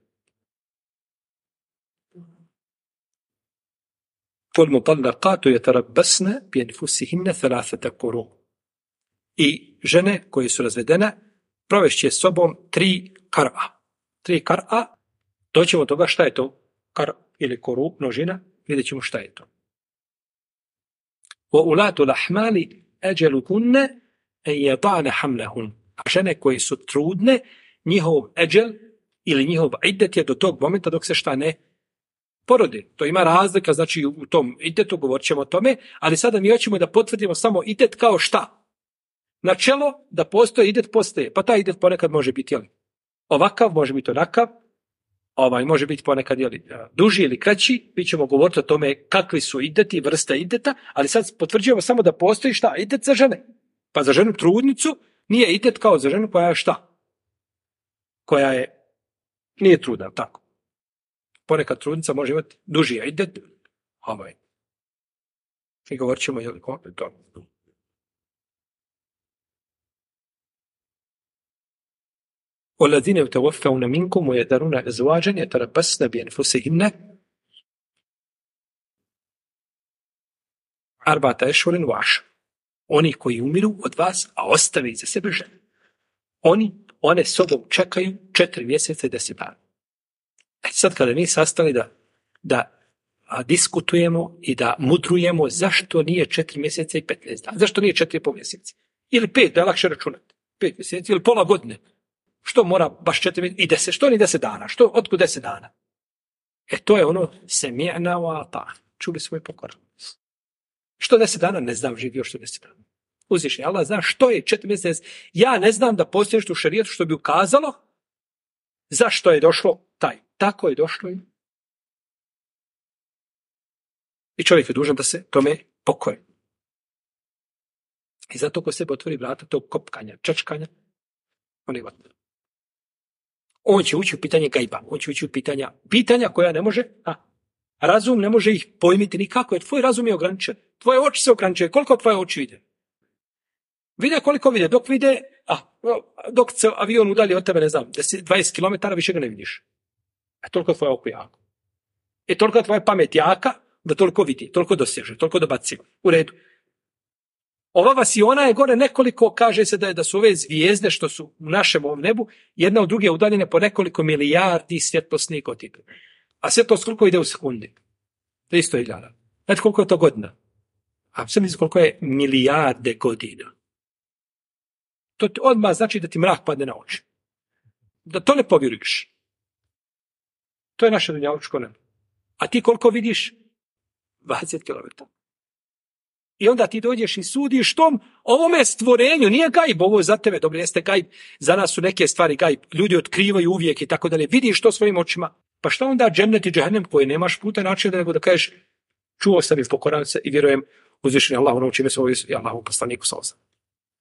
وَالْمُطَلَّقَاتُ يَتَرَبَّصْنَ بِأَنْفُسِهِنَّ ثَلَاثَةَ قُرُوءٍ. I žene koje su razvedene provešće sobom 3 kar'a. 3 kar'a, doćemo toga šta je to kar ili koru, množina, vidjet ćemo šta je to. وَأُولَاتُ الْأَحْمَالِ أَجَلُهُنَّ أَنْ يَضَعْنَ حَمْلَهُنَّ. A žene koje su trudne, njihov eđel ili njihov iddet je do tog momenta dok se šta ne porodi. To ima razlika, znači u tom iddetu govorit ćemo o tome, ali sada mi hoćemo da potvrdimo samo iddet kao šta. Načelo da postoje iddet postoje, pa taj iddet ponekad može biti ovakav, može biti onakav, može biti ponekad duži ili kraći, mi ćemo govoriti o tome kakvi su iddeti, vrsta iddeta, ali sad potvrđujemo samo da postoji šta, iddet za žene. Pa za ženu trudnicu nije iddet kao za ženu koja je šta? Koja nije trudna, tako. Ponekad trudnica može imati duži iddet, i govorit ćemo o tome. وَالَّذِينَ يُتَوَفَّوْنَ مِنْكُمْ وَيَذَرُونَ أَزْوَاجًا يَتَرَبَّصْنَ بِأَنْفُسِهِنَّ 4 أَشْهُرٍ وَعَشْرًا. Oni koji umiru od vas, a ostave iza sebe žene. One sobom čekaju 4 mjeseca i 10 dana. Sad kada mi sastali da diskutujemo i da mudrujemo zašto nije 4 mjeseca i 15 dana, zašto nije 4,5 mjeseca, ili 5, da je lakše računati, 5 mjeseci ili pola godine. Što mora baš 4 mjeseca i 10, što ni 10 dana, otkud 10 dana? To je ono semi'na wa ata'na, čuli smo i pokorno. Što 10 dana? Ne znam živio što 10 dana. Uzvišeni Allah zna što je 4 mjeseca. Ja ne znam da postoji nešto u šerijetu što bi ukazalo zašto je došlo taj. Tako je došlo i čovjek je dužan da se tome pokoji. I zato ko sebe otvori vrata tog kopkanja, čačkanja, on će ući u pitanje gajba, on će ući u pitanja koja ne može, razum ne može ih pojmiti nikako, jer tvoj razum je ograničen. Tvoje oči se ograničuje. Koliko tvoje oči vide? Vide koliko vide. Dok se avion udalji od tebe, ne znam, 20 km, više ga ne vidiš. Toliko tvoje oko jako. Toliko tvoja pamet jaka, da toliko vidi, toliko doseže, toliko dobaciva. U redu. Ova vasiona je gore nekoliko, kaže se da su ove zvijezde što su u našem ovom nebu, jedna od druge udaljene po nekoliko milijardi svjetlosnih godina. A svjetlost koliko ide u sekundi? 300.000. Znate koliko je to godina? A sve mislim koliko je milijarde godina. To odmah znači da ti mrak padne na oči. Da to ne povjeruješ. To je naše dunjalučko nebo. A ti koliko vidiš? 20 km. I onda ti dođeš i sudiš tom ovome stvorenju, nije gajb, ovo je za tebe, dobro, jeste gajb, za nas su neke stvari gajb, ljudi otkrivaju uvijek i tako dalje, vidiš to svojim očima, pa šta onda džennet i džehennem koje nemaš puta načina nego da kažeš, čuo sam i pokoram se i vjerujem uzvišeni Allah, ono čime se ovdje i Allahu poslaniku sallallahu alejhi ve sellem.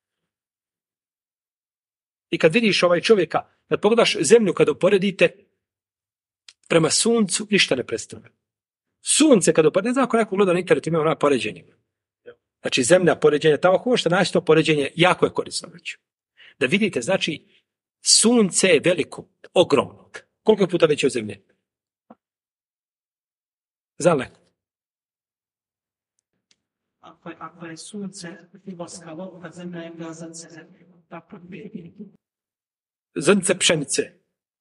I kad vidiš ovaj čovjeka, kad pogledaš zemlju, kad uporedite prema suncu, ništa ne predstavlja. Sunce kad uporedite, ne znam ako neko gleda na internetu ima ona poređenje. Znači zemlja poređenja, tamo ako možete naći to poređenje, jako je korisno. Znači. Da vidite, znači, sunce je veliko, ogromno. Koliko puta veće od zemlje? Znam neko? Ako je sunce voskalo, a zemlja je bila zrnce zemlje. Zrnce pšenice.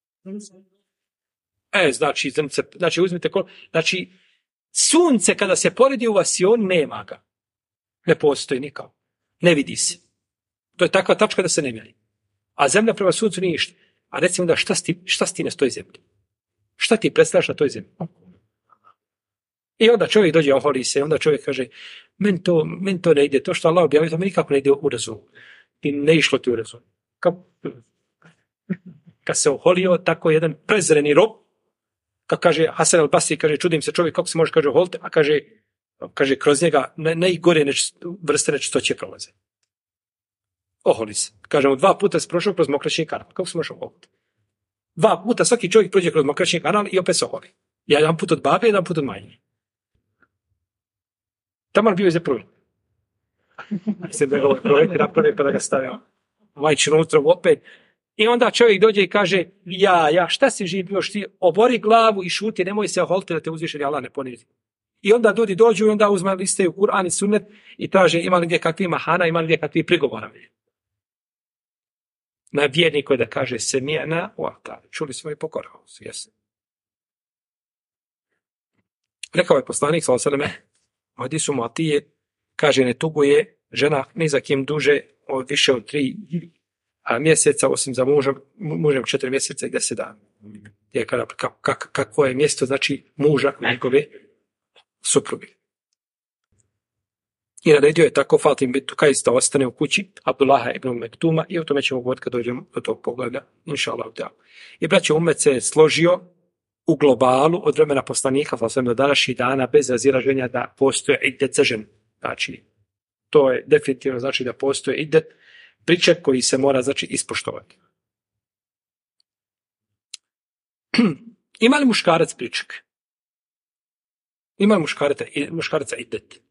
Znači, zrnce, znači uzmite znači, sunce kada se poredi u vasionu, nema ga. Ne postoji nikako. Ne vidi se. To je takva tačka da se ne mjeri. A zemlja prema suncu nije ništa. A recimo da šta stine s toj zemlji? Šta ti predstavljaš na toj zemlji? I onda čovjek dođe, oholi se, onda čovjek kaže, men to ne ide, to što Allah objavio, to mi nikako ne ide u razum. I ne išlo ti u razum. Kad se oholio, tako jedan prezreni rob, kad kaže Hasan al-Basri, kaže, čudim se čovjek, kako se može, kaže, oholite, a kaže, kroz njega najgore vrste nečistoće prolaze. Oholi se. Kažemo, 2 puta se prošao kroz mokraćni kanal. Kako se može oholiti? 2 puta svaki čovjek prođe kroz mokraćni kanal i opet se oholi. Jedan put od babe, jedan put od majnje. Tamo bio iza prvi. Se da ga ovaj projekt napravi pa da ga stavio majčinu unutra opet. I onda čovjek dođe i kaže, ja, šta si živ bio, ti obori glavu i šuti, nemoj se oholiti da te uzvišeni Allah ne ponizi. I onda ljudi dođu i onda uzme listaju Kur'an i sunnet i traže ima li gdje kakvi mahana, ima li gdje kakvi prigovora. Na vjerniku je da kaže semijena u altar. Čuli smo i pokorao su, jesu. Rekao je poslanik, sallallahu alejhi ve selleme, u hadisu Muatije, kaže, ne tuguje žena ni za kim duže od više od 3 mjeseca, osim za mužem 4 mjeseca i 10 dana. Je kako je mjesto, znači muža njegove supruge. I naredio je tako Fatim bintu Kajs da ostane u kući Abdullaha ibn Mektuma i o tome ćemo govoriti kad dođemo do tog poglavlja, inša Allah. I braće, umet se složio u globalu od vremena poslanika, do današnjih dana, bez razilaženja da postoje idet za ženu. Znači, to je definitivno znači da postoje idet, priček koji se mora, znači, ispoštovati. Ima li muškarac priček? Ima li muškaraca idet?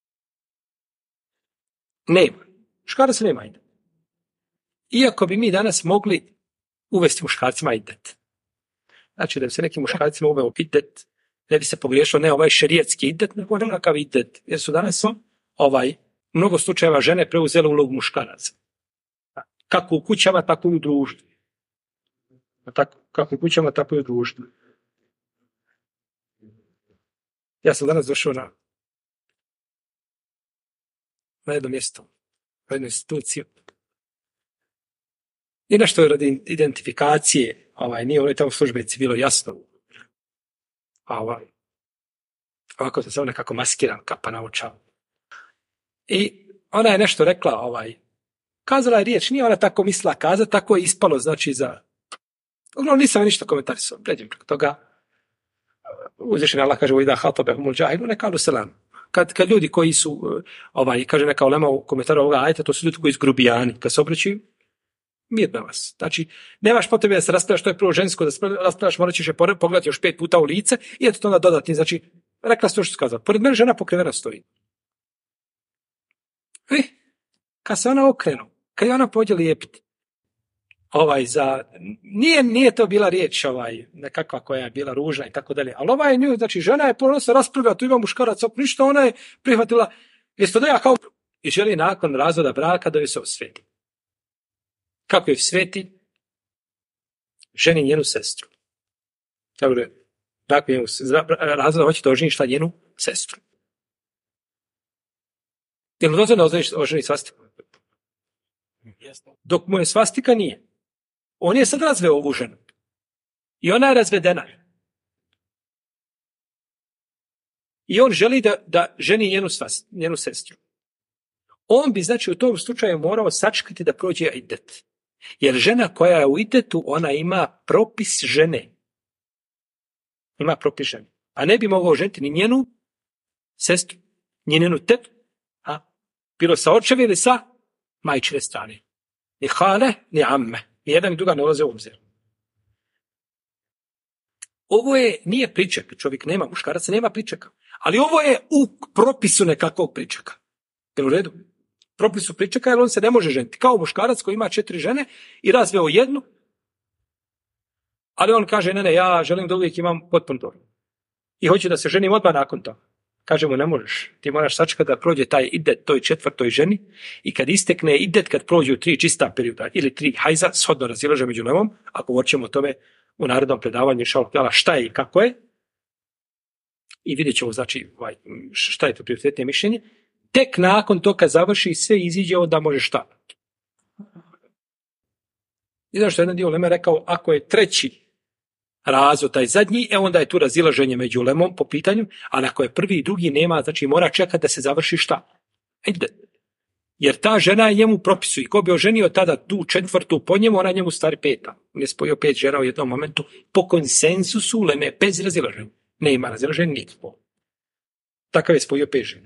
Nema. Muškarac nema idet. Iako bi mi danas mogli uvesti muškarcima idet. Znači da bi se nekim muškarcima uveo idet, ne bi se pogriješilo ne ovaj šerijetski idet, nego nekakav idet. Jer su danas mnogo slučajeva žene preuzele ulogu muškaraca. Kako u kućama, tako i u društvu. Kako u kućama, tako i u društvu. Ja sam danas došao na jedno mjesto, na jednu instituciju. I nešto je radi identifikacije, nije ono tamo službenici bilo jasno. Ovako se samo nekako maskiran, kapa na očavu. I ona je nešto rekla, kazala je riječ, nije ona tako mislila kazati, tako je ispalo, znači za... Nisam ništa komentarisao, pređem preko toga. Uzvišeni Allah kaže, da hatabehumul džahilu, ne kalu selam. Kad ljudi koji su, kaže neka ulema u komentaru ovoga ajeta, to su ljudi koji su grubijani, kad se obraćaju, mirno vas. Znači, nemaš potrebe da se raspravljaš, to je prvo žensko, da se raspravljaš, morat ćeš je pogledati još 5 puta u lice i eto to onda dodatni, znači, rekla se to što skazala. Pored mene žena pokrivena stoji. Kad se ona okrenu, kad je ona pođe lijepiti, nije to bila riječ nekakva koja je bila ružna i tako dalje, ali nju, znači žena je ponovno se raspravlja, tu ima muškarac, ništa, ona je prihvatila, mjesto da ja kao i želi nakon razvoda braka da joj se osveti. Kako joj sveti? Ženi njenu sestru. Nakon njenu razvoda hoće da oženi šta njenu sestru. Jel dozvoljeno oženi svastiku? Dok mu je svastika nije. On je sad razveo ovu ženu. I ona je razvedena. i on želi da ženi njenu sestru. On bi, znači, u tom slučaju morao sačekati da prođe idet. Jer žena koja je u idetu, ona ima propis žene. Ima propis žene. A ne bi mogao ženiti ni njenu sestru, ni njenu tetu, bilo sa očeve ili sa majčine strane. Ni hale, ni amme. Ni jedan i druga ne ulaze u obzir. Ovo nije priček, čovjek nema, muškarac nema pričeka. Ali ovo je u propisu nekakvog pričeka. Jel u redu? Propisu pričeka, jer on se ne može ženiti. Kao muškarac koji ima 4 žene i razveo jednu, ali on kaže, ne, ja želim da uvijek imam potpun dom. I hoće da se ženim odmah nakon toga. Kaže mu, ne možeš. Ti moraš sačekati da prođe taj idet toj 4. ženi i kad istekne idet, kad prođu 3 čista perioda ili 3 hajza, shodno razilaže među lemom, a govorit ćemo o tome u narednom predavanju šta je i kako je. I vidjet ćemo, znači, šta je to prioritetnije mišljenje. Tek nakon to kad završi sve iziđe, onda može šta. I zašto jedan dio uleme rekao, ako je 3. razvod, taj zadnji, onda je tu razilaženje među ulemom po pitanju, ali ako je 1. i 2. nema, znači mora čekati da se završi šta? Jer ta žena je njemu propisuje. Ko bi oženio tada tu 4. po njemu, ona njemu stari 5. On je spojio 5 žena u jednom momentu po konsensusu uleme, bez razilaženja. Ne ima razilaženja nikako. Takav je spojio 5 žena.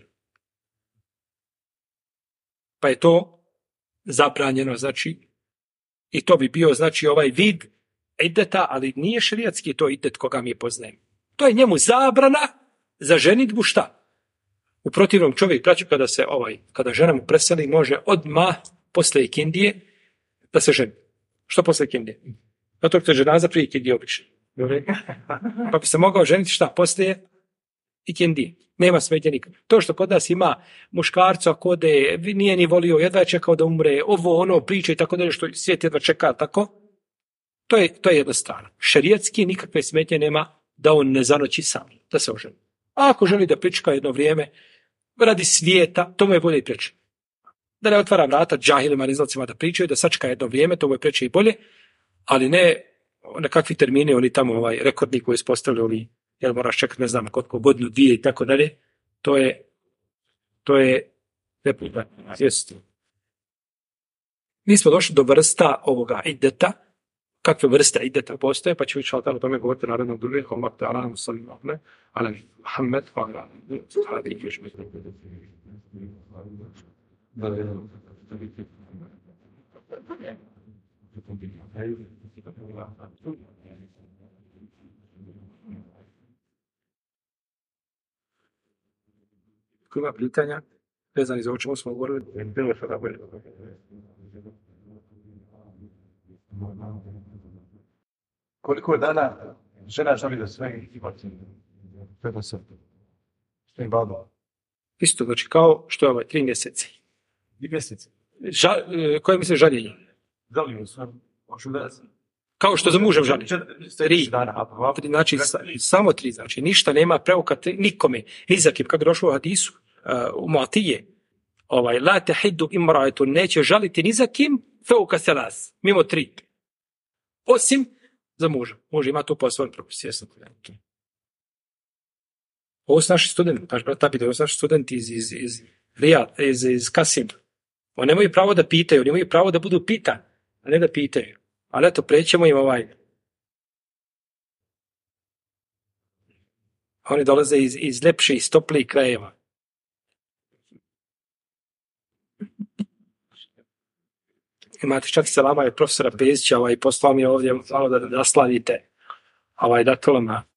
Pa je to zabranjeno, znači, i to bi bio, znači, ovaj vid ideta, ali nije šerijatski to idet koga mi poznajemo. To je njemu zabrana za ženitbu šta? U protivnom čovjek, braću, kada žena mu preseli, može odmah posle ikindije da se ženi. Što posle ikindije? Zato što je ženaza prije ikindije obično. Pa bi se mogao ženiti šta? Poslije ikindije. Nema smetnje nikad. To što kod nas ima muškarca kode, nije ni volio, jedva je čekao da umre, ovo, ono, priča i tako dalje, što svijet jedva čeka tako, to je jedna strana. Šerijatski nikakve smetnje nema da on ne zanoći sam, da se oženi. A ako želi da prička jedno vrijeme, radi svijeta, to mu je bolje i preče. Da ne otvara vrata džahilima, nizlacima da pričaju, da sačka jedno vrijeme, to mu je preče i bolje, ali ne na kakvi termini oni tamo rekordni koji su postavljali, jer moraš čekati, ne znam, koliko godinu, 2 i tako dalje, to je neputa. Mi smo došli do vrsta ovoga ideta, kakve vrste ideta postoje, pa ću ići o tome govoriti narednog drugih, ali Muhammed, Ko ima pitanja, vezani za o čemu smo govorili, koliko dana žena želi da sve imati? Isto, znači kao što je 3 mjeseci. 2 mjeseci. Koje misle žaljenje? Žalim sam. Kao što za mužem žališ. 3 dana. Znači, samo 3, znači ništa nema preuka nikome. Ni za kim, kako je došlo u hadisu, u Muatije, la tahiddu imra'atun, neće žaliti ni za kim, feuka selas, mimo 3. Osim za muža. Muž ima to po svojom propisu. Ovo su naši studenti, kaže brat Abid, ovo su naši studenti iz Rijad, iz Kasim. Oni nemaju pravo da pitaju, oni imaju pravo da budu pitani, a ne da pitaju. Ali eto, prećemo im Oni dolaze iz lepših, iz toplijih krajeva. Imate čak selama od profesora Pezića i poslao mi ovdje malo da naslavite datulama.